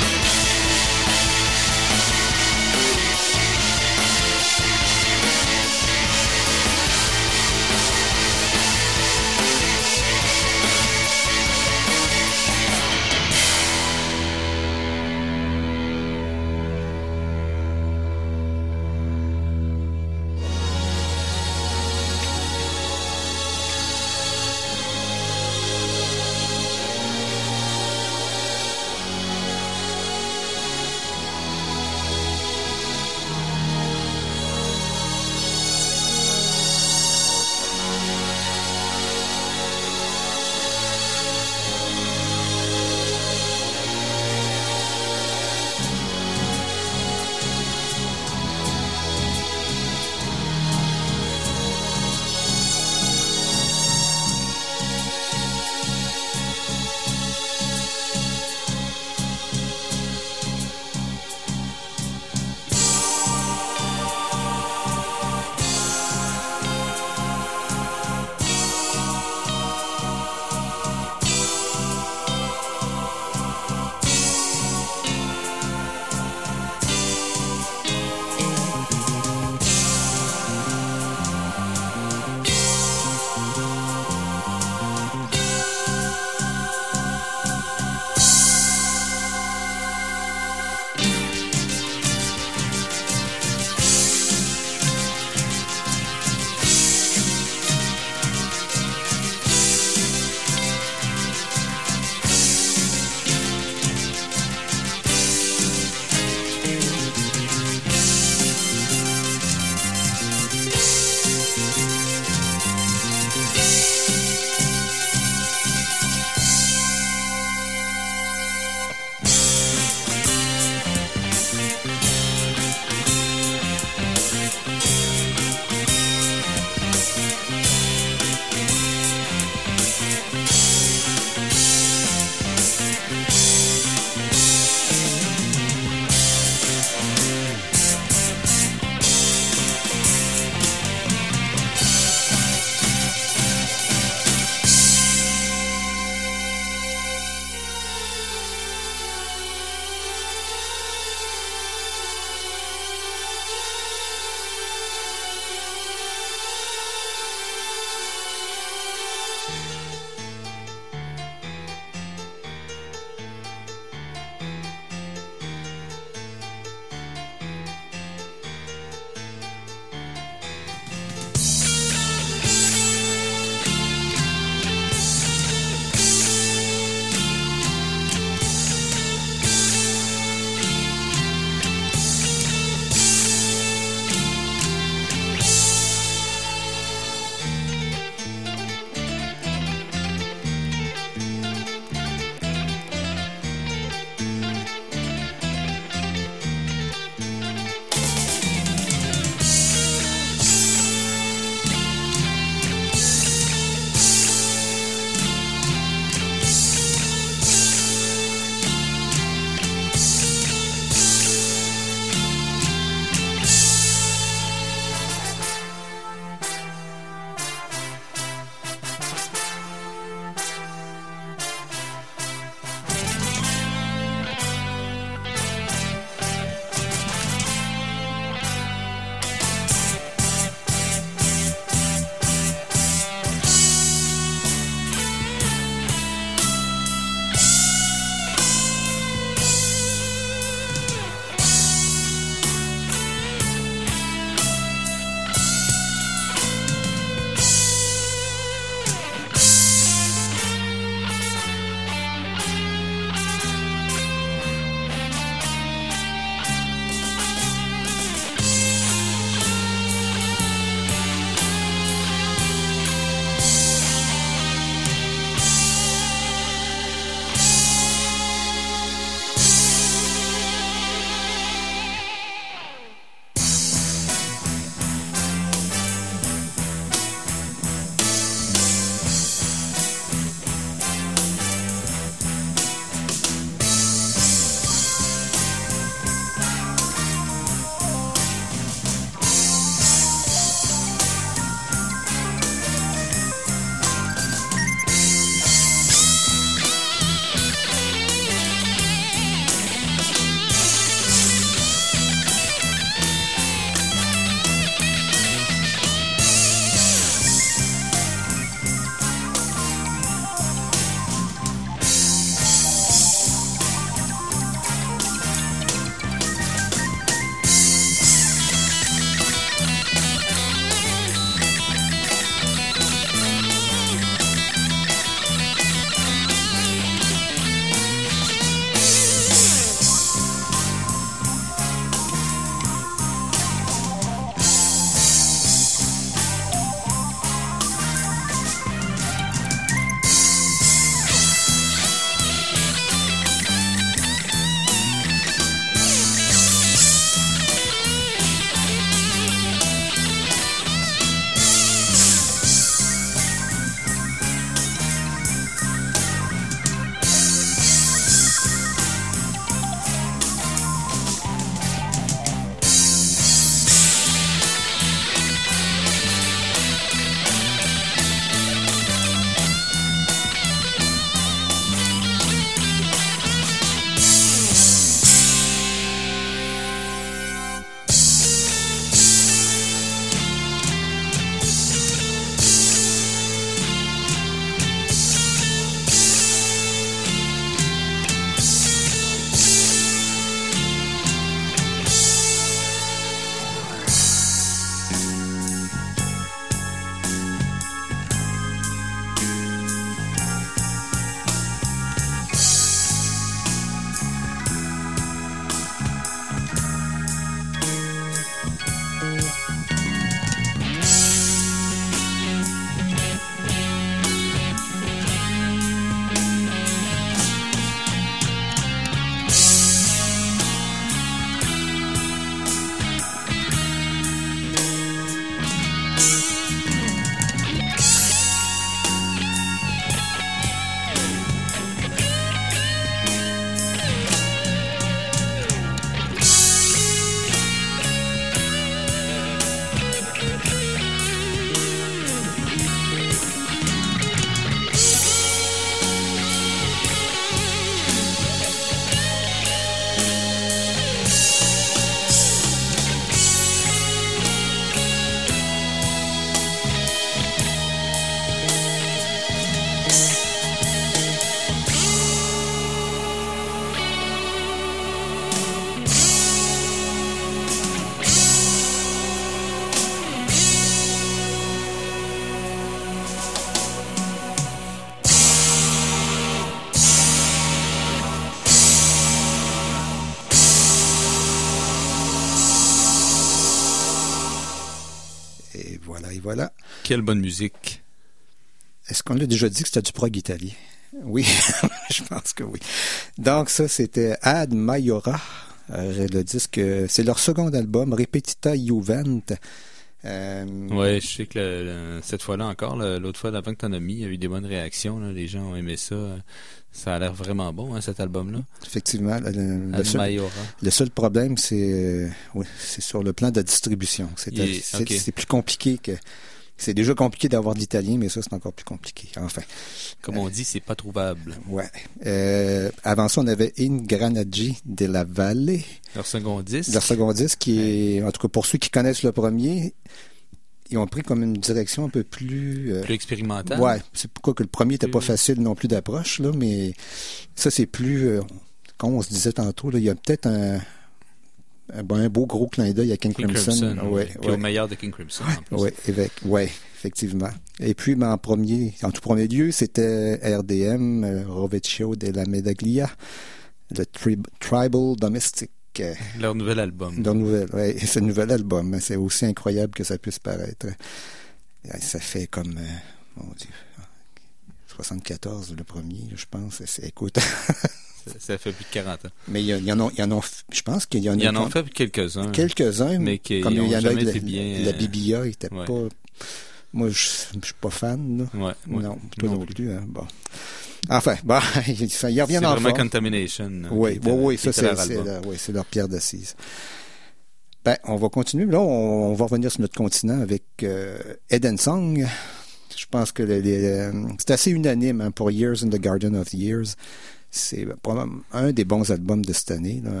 Et voilà, et voilà. Quelle bonne musique. Est-ce qu'on l'a déjà dit que c'était du prog italien? Oui, je pense que oui. Donc ça, c'était Ad Maiora. Euh, le disque, c'est leur second album, Repetita Juvent. Euh... Oui, je sais que le, le, cette fois-là encore, le, l'autre fois d'avant que t'en as mis, il y a eu des bonnes réactions. Là, les gens ont aimé ça. Ça a l'air vraiment bon, hein, cet album-là. Effectivement. Le, le, seul, le seul problème, c'est, euh, oui, c'est sur le plan de la distribution. C'est, est, c'est, okay. c'est plus compliqué que... C'est déjà compliqué d'avoir de l'italien, mais ça, c'est encore plus compliqué. Enfin. Comme on dit, c'est pas trouvable. Ouais. Euh, avant ça, on avait Ingranaggi della Valle. Leur second disque. Leur second disque, qui est, en tout cas, pour ceux qui connaissent le premier, ils ont pris comme une direction un peu plus... Euh, plus expérimentale. Ouais. C'est pourquoi que le premier n'était pas facile non plus d'approche, là, mais ça, c'est plus... Euh, comme on se disait tantôt, là, il y a peut-être un... Un, bon, un beau gros clin d'œil à King, King Crimson. Crimson ouais, Puis ouais. au meilleur de King Crimson, en plus. Oui, ouais, ouais, effectivement. Et puis, ben, en premier, en tout premier lieu, c'était R D M, euh, Rovecchio della Medaglia, le tri- Tribal Domestic. Euh, leur nouvel album. Leur nouvel, ouais, c'est un nouvel album. C'est aussi incroyable que ça puisse paraître. Ça fait comme, euh, mon Dieu, soixante-quatorze le premier, je pense. C'est, écoute... Ça fait plus de quarante ans. Mais il y, y en a, il y en a, je pense qu'il y en a. Il y en ont fait quelques-uns. Quelques-uns, mais qui comme il y en a été la, bien. La B B A était ouais. pas. Moi, je, je suis pas fan. Là. Ouais, ouais. Non, toi non, non plus. Hein. Bon. Enfin, bon, ça y revient en C'est vraiment Contamination. Oui, oui, oui, ça c'est, c'est, la, oui, c'est leur pierre d'assise. Ben, on va continuer. Là, on, on va revenir sur notre continent avec euh, Eden Song. Je pense que les, les, c'est assez unanime hein, pour Years in the Garden of the Years. C'est probablement un des bons albums de cette année. Là.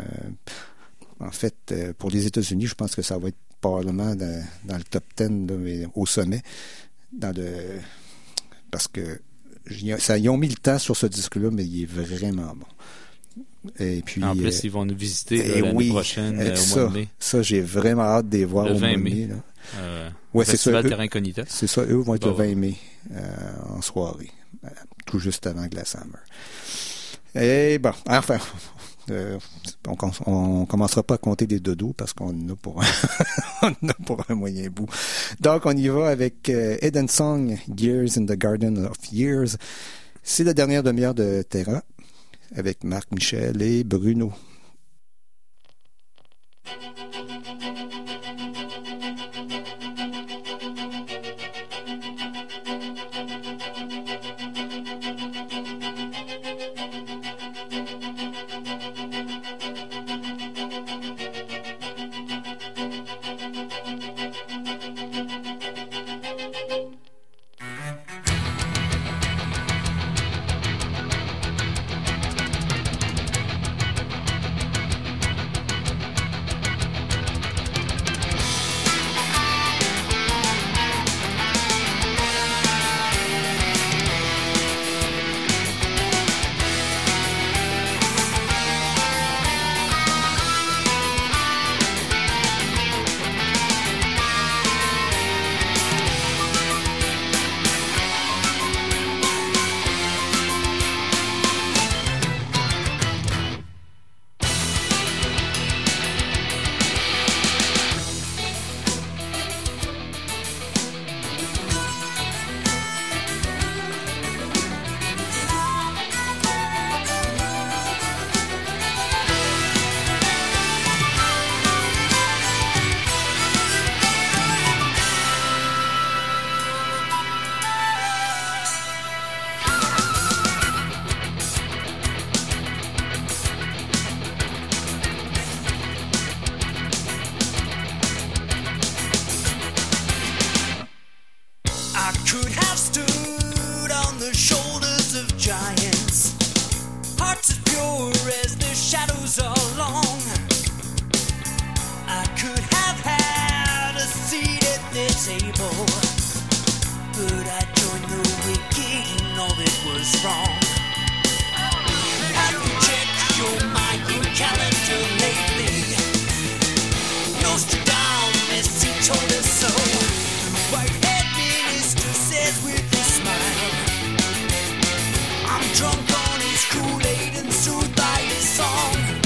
En fait, pour les États-Unis, je pense que ça va être probablement dans, dans le top dix, là, mais au sommet. Dans le... Parce que ça, ils ont mis le temps sur ce disque-là, mais il est vraiment bon. Et puis, en plus, euh, ils vont nous visiter là, l'année oui, prochaine, euh, ça, au mois de mai. Ça, j'ai vraiment hâte de les voir le au mois de mai. mai. Là. Euh, ouais, c'est Festival ça, Terra Incognita. C'est ça, eux vont être bon, le vingt mai, euh, en soirée. Tout juste avant Glasshammer. Et bon, enfin, euh, on, on commencera pas à compter des dodos parce qu'on en a pour un, on en a pour un moyen bout. Donc, on y va avec euh, Eden Song, Years in the Garden of Years. C'est la dernière demi-heure de Terra avec Marc Michel et Bruno.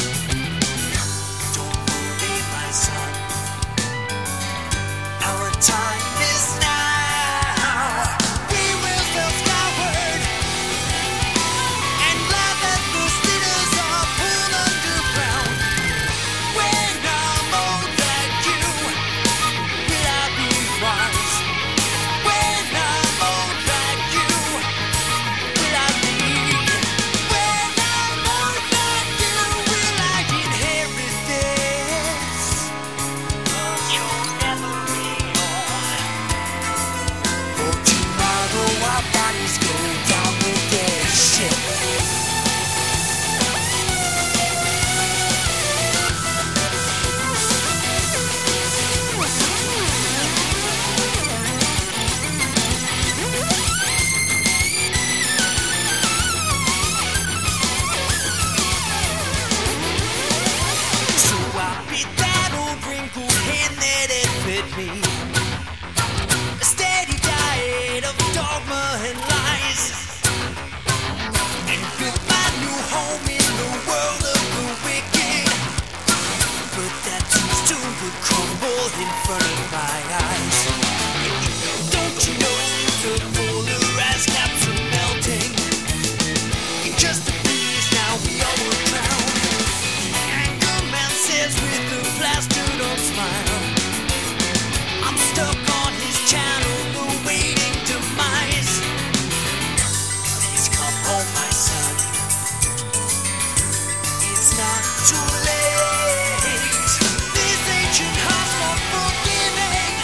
Time in front of my eyes. Don't you know the polar ice caps are melting? In just a few years now we all will drown. Anger man says with a plastered on smile, I'm stuck on his channel, awaiting demise. Please come home, my son. It's not too late. This ancient heart's not forgiving.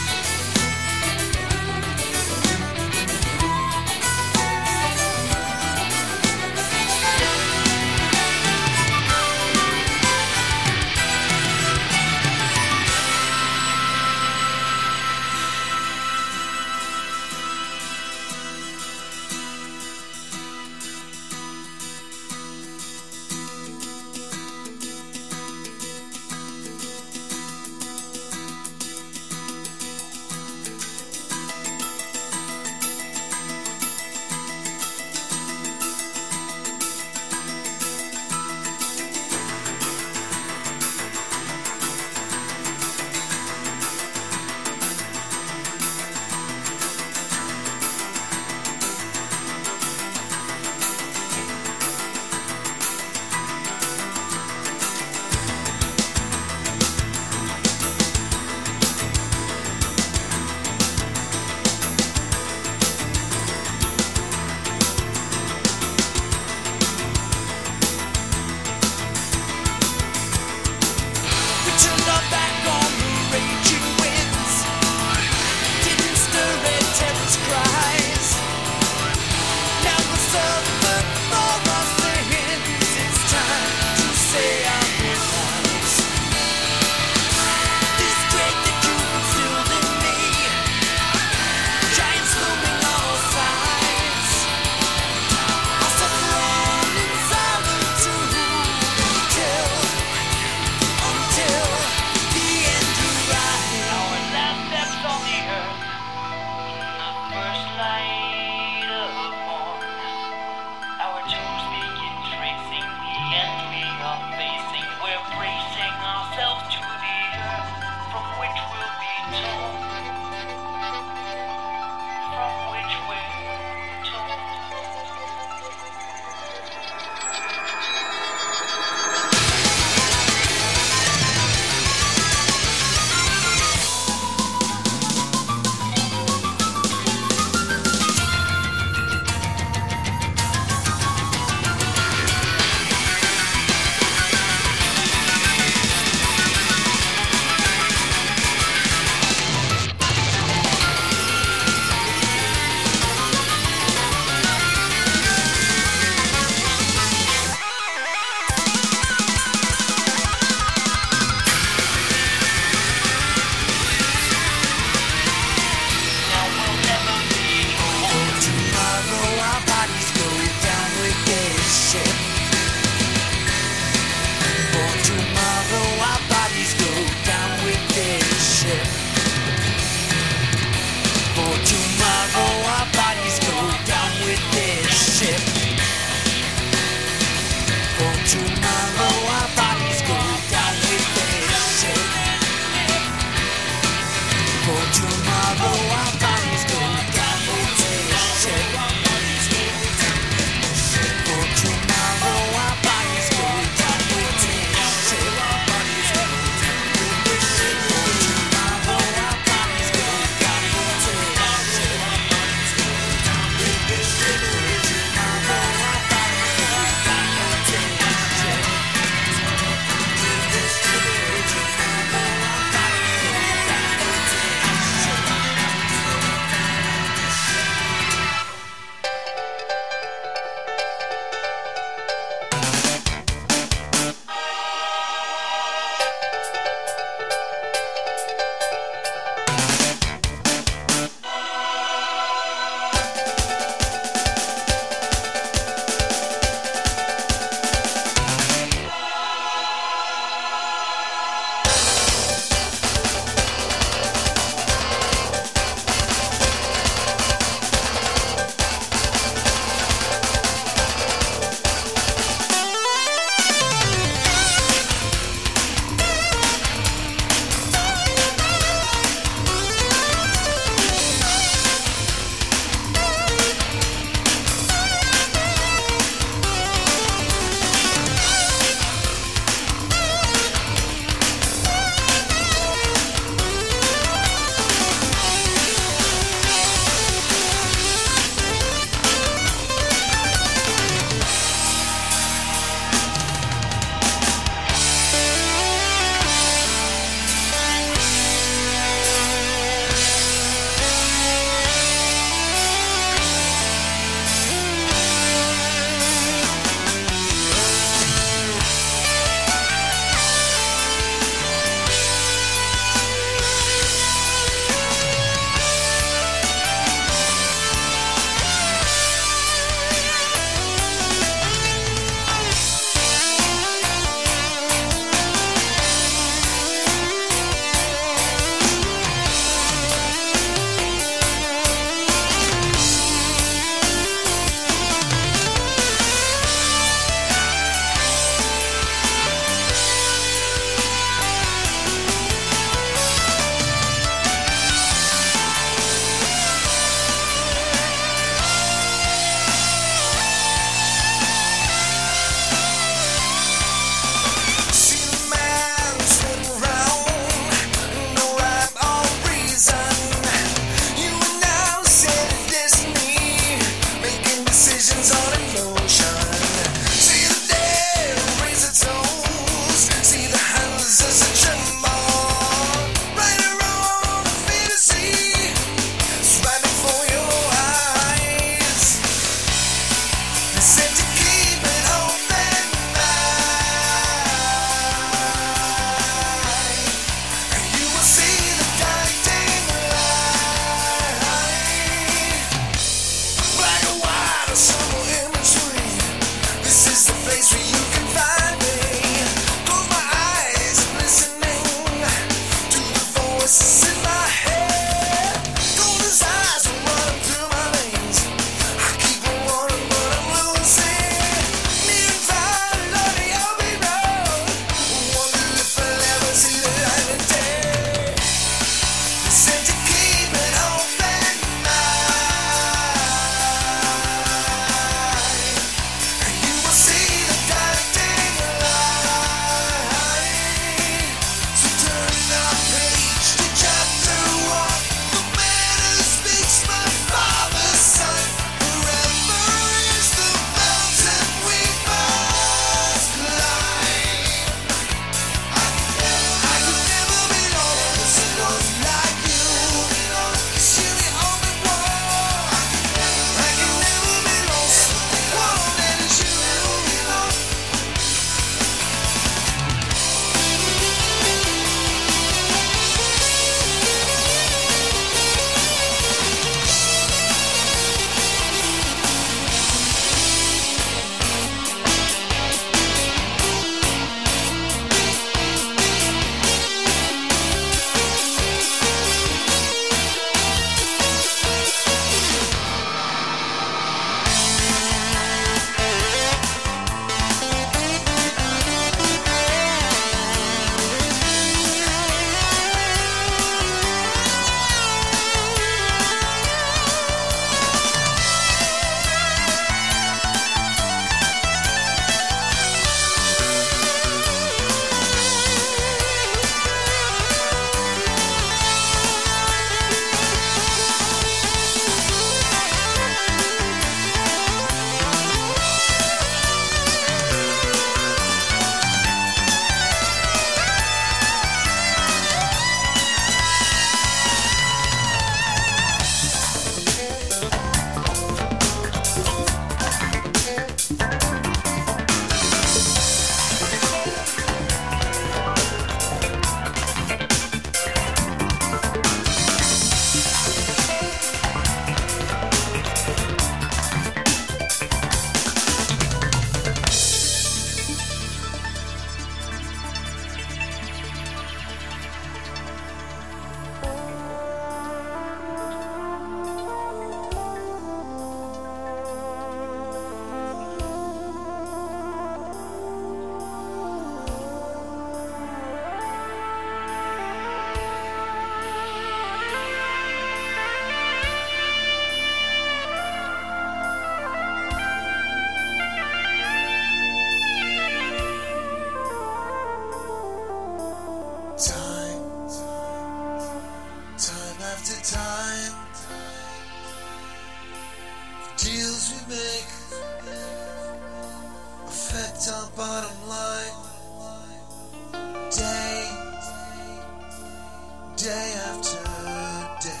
day after day.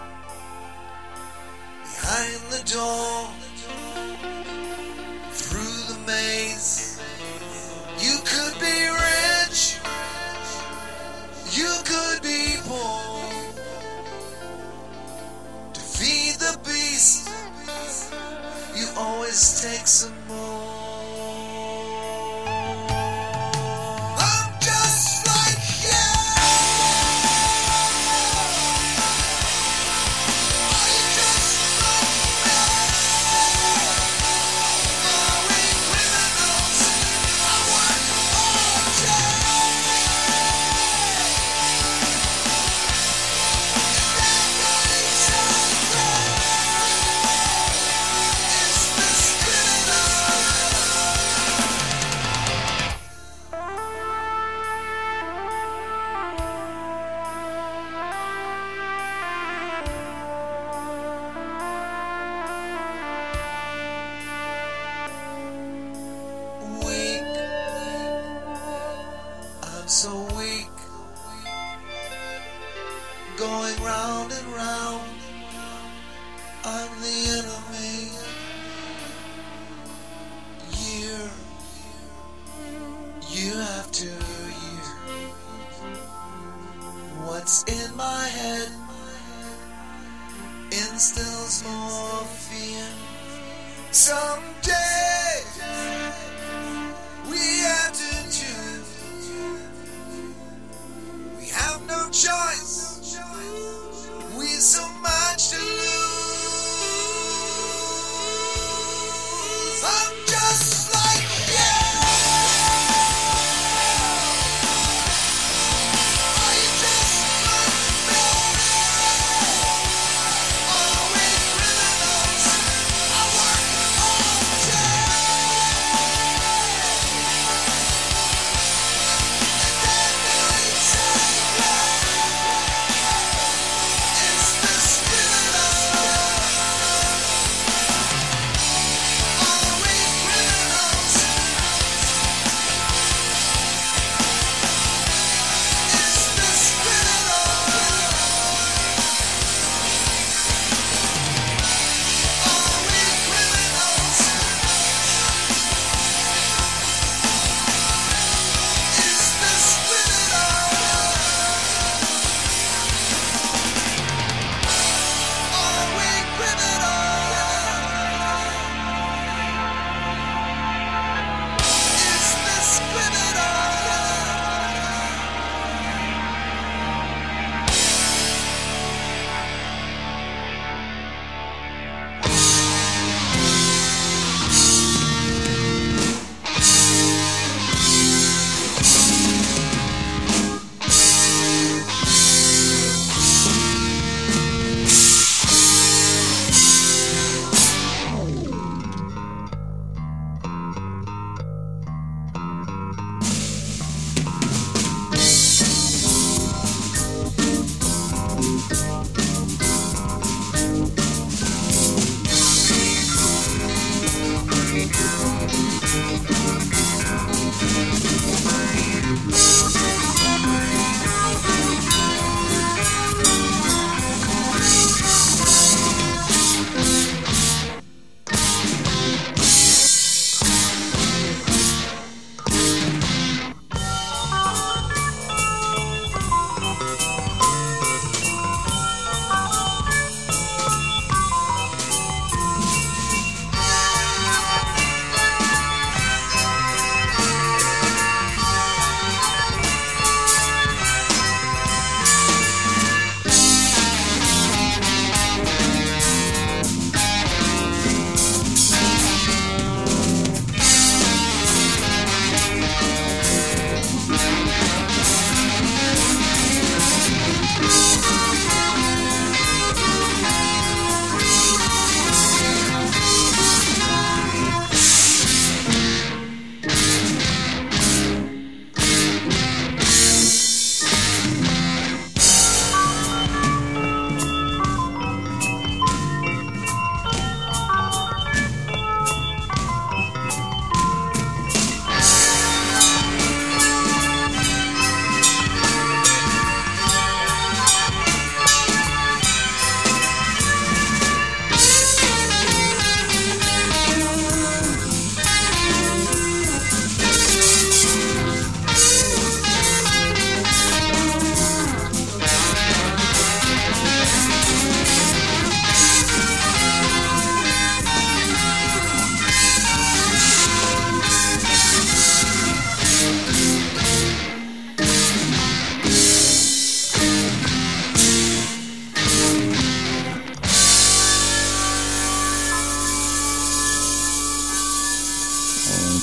Behind the door, through the maze, you could be rich, you could be poor. To feed the beast, you always take some more.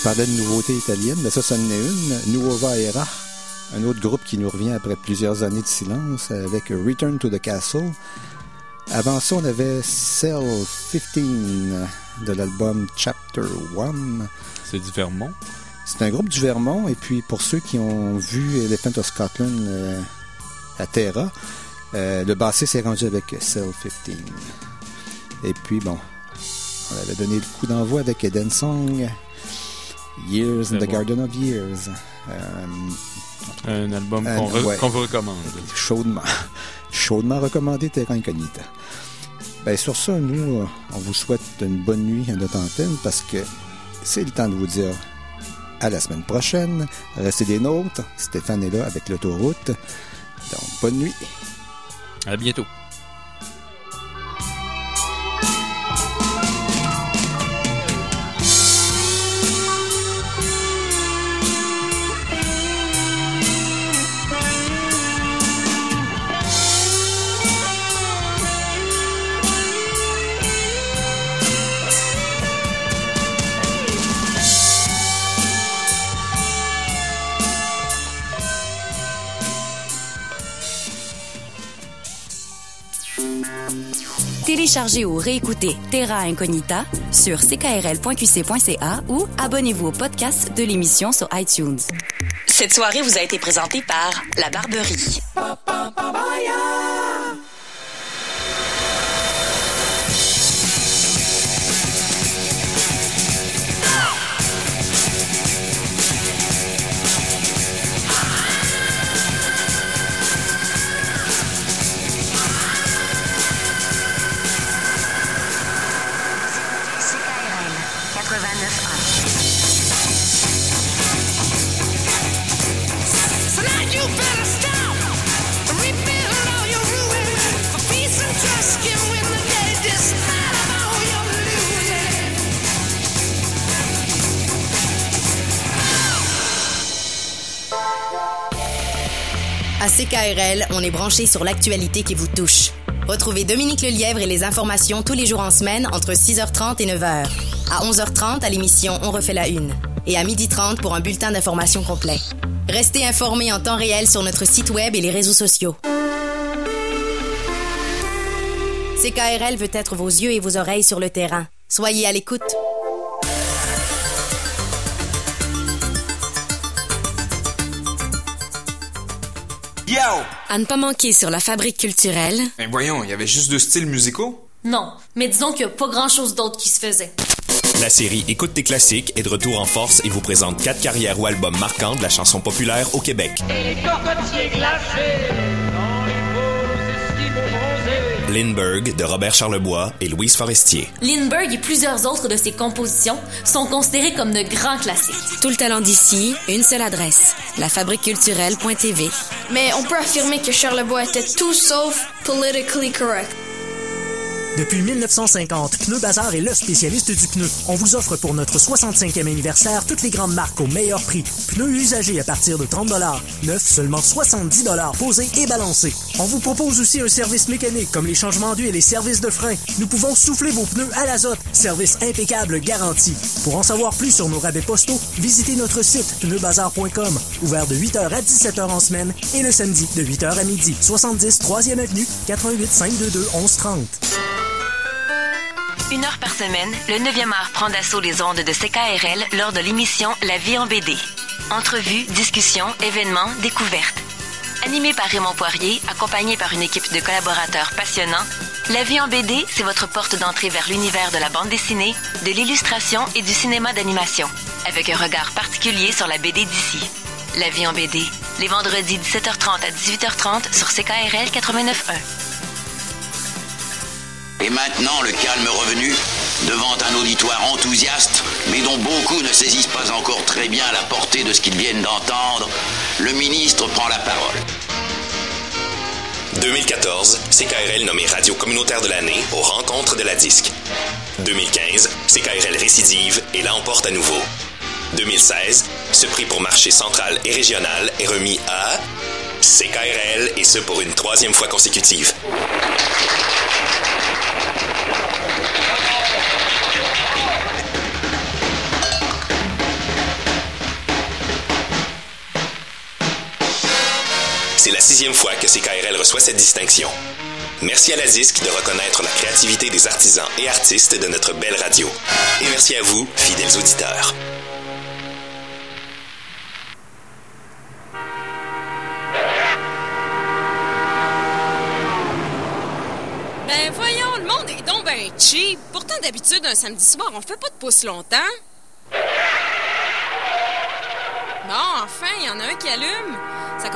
parlais de nouveautés italiennes, mais ça, ça en est une. Nuova Era, un autre groupe qui nous revient après plusieurs années de silence avec Return to the Castle. Avant ça, on avait Cell quinze de l'album Chapter un. C'est du Vermont? C'est un groupe du Vermont, et puis pour ceux qui ont vu Elephant of Scotland euh, à Terra, euh, le bassiste s'est rendu avec Cell quinze. Et puis bon, on avait donné le coup d'envoi avec Eden Song, Years in the bon. Garden of Years. Euh, un album euh, qu'on, re- ouais, qu'on vous recommande. Chaudement, chaudement recommandé, Terra Incognita. Ben, sur ça, nous, on vous souhaite une bonne nuit à notre antenne, parce que c'est le temps de vous dire à la semaine prochaine. Restez des nôtres. Stéphane est là avec l'autoroute. Donc, bonne nuit. À bientôt. Téléchargez ou réécoutez Terra Incognita sur c k r l point q c point c a ou abonnez-vous au podcast de l'émission sur iTunes. Cette soirée vous a été présentée par La Barberie. À C K R L, on est branché sur l'actualité qui vous touche. Retrouvez Dominique Lelièvre et les informations tous les jours en semaine entre six heures trente et neuf heures. À onze heures trente, à l'émission On refait la une. Et à midi trente pour un bulletin d'information complet. Restez informés en temps réel sur notre site web et les réseaux sociaux. C K R L veut être vos yeux et vos oreilles sur le terrain. Soyez à l'écoute. Yo! À ne pas manquer sur la Fabrique culturelle. Ben voyons, il y avait juste deux styles musicaux? Non, mais disons qu'il n'y a pas grand-chose d'autre qui se faisait. La série Écoute tes classiques est de retour en force et vous présente quatre carrières ou albums marquants de la chanson populaire au Québec. Et les cocotiers glacés dans les beaux esquimaux bronzés. Lindbergh de Robert Charlebois et Louise Forestier. Lindbergh et plusieurs autres de ses compositions sont considérées comme de grands classiques. Tout le talent d'ici, une seule adresse, la fabrique culturelle point t v. Mais on peut affirmer que Charlebois était tout sauf politically correct. Depuis mille neuf cent cinquante, Pneu Bazar est le spécialiste du pneu. On vous offre pour notre soixante-cinquième anniversaire toutes les grandes marques au meilleur prix. Pneus usagés à partir de trente dollars. Neufs, seulement soixante-dix dollars posés et balancés. On vous propose aussi un service mécanique comme les changements d'huile et les services de frein. Nous pouvons souffler vos pneus à l'azote. Service impeccable garanti. Pour en savoir plus sur nos rabais postaux, visitez notre site pneu bazar point com. Ouvert de huit heures à dix-sept heures en semaine et le samedi de huit heures à midi. soixante-dix troisième avenue, quatre-vingt-huit cinq cent vingt-deux onze trente. Une heure par semaine, le neuvième art prend d'assaut les ondes de C K R L lors de l'émission La vie en B D. Entrevues, discussions, événements, découvertes. Animé par Raymond Poirier, accompagné par une équipe de collaborateurs passionnants, La vie en B D, c'est votre porte d'entrée vers l'univers de la bande dessinée, de l'illustration et du cinéma d'animation, avec un regard particulier sur la B D d'ici. La vie en B D, les vendredis dix-sept heures trente à dix-huit heures trente sur C K R L quatre-vingt-neuf point un. Et maintenant, le calme revenu, devant un auditoire enthousiaste, mais dont beaucoup ne saisissent pas encore très bien la portée de ce qu'ils viennent d'entendre, le ministre prend la parole. deux mille quatorze, C K R L nommé Radio communautaire de l'année aux rencontres de la disque. deux mille quinze, C K R L récidive et l'emporte à nouveau. deux mille seize, ce prix pour marché central et régional est remis à C K R L et ce pour une troisième fois consécutive. sixième fois que C K R L reçoit cette distinction. Merci à la Disque de reconnaître la créativité des artisans et artistes de notre belle radio. Et merci à vous, fidèles auditeurs. Ben voyons, le monde est donc ben cheap. Pourtant, d'habitude, un samedi soir, on fait pas de pouce longtemps. Bon, enfin, il y en a un qui allume. Ça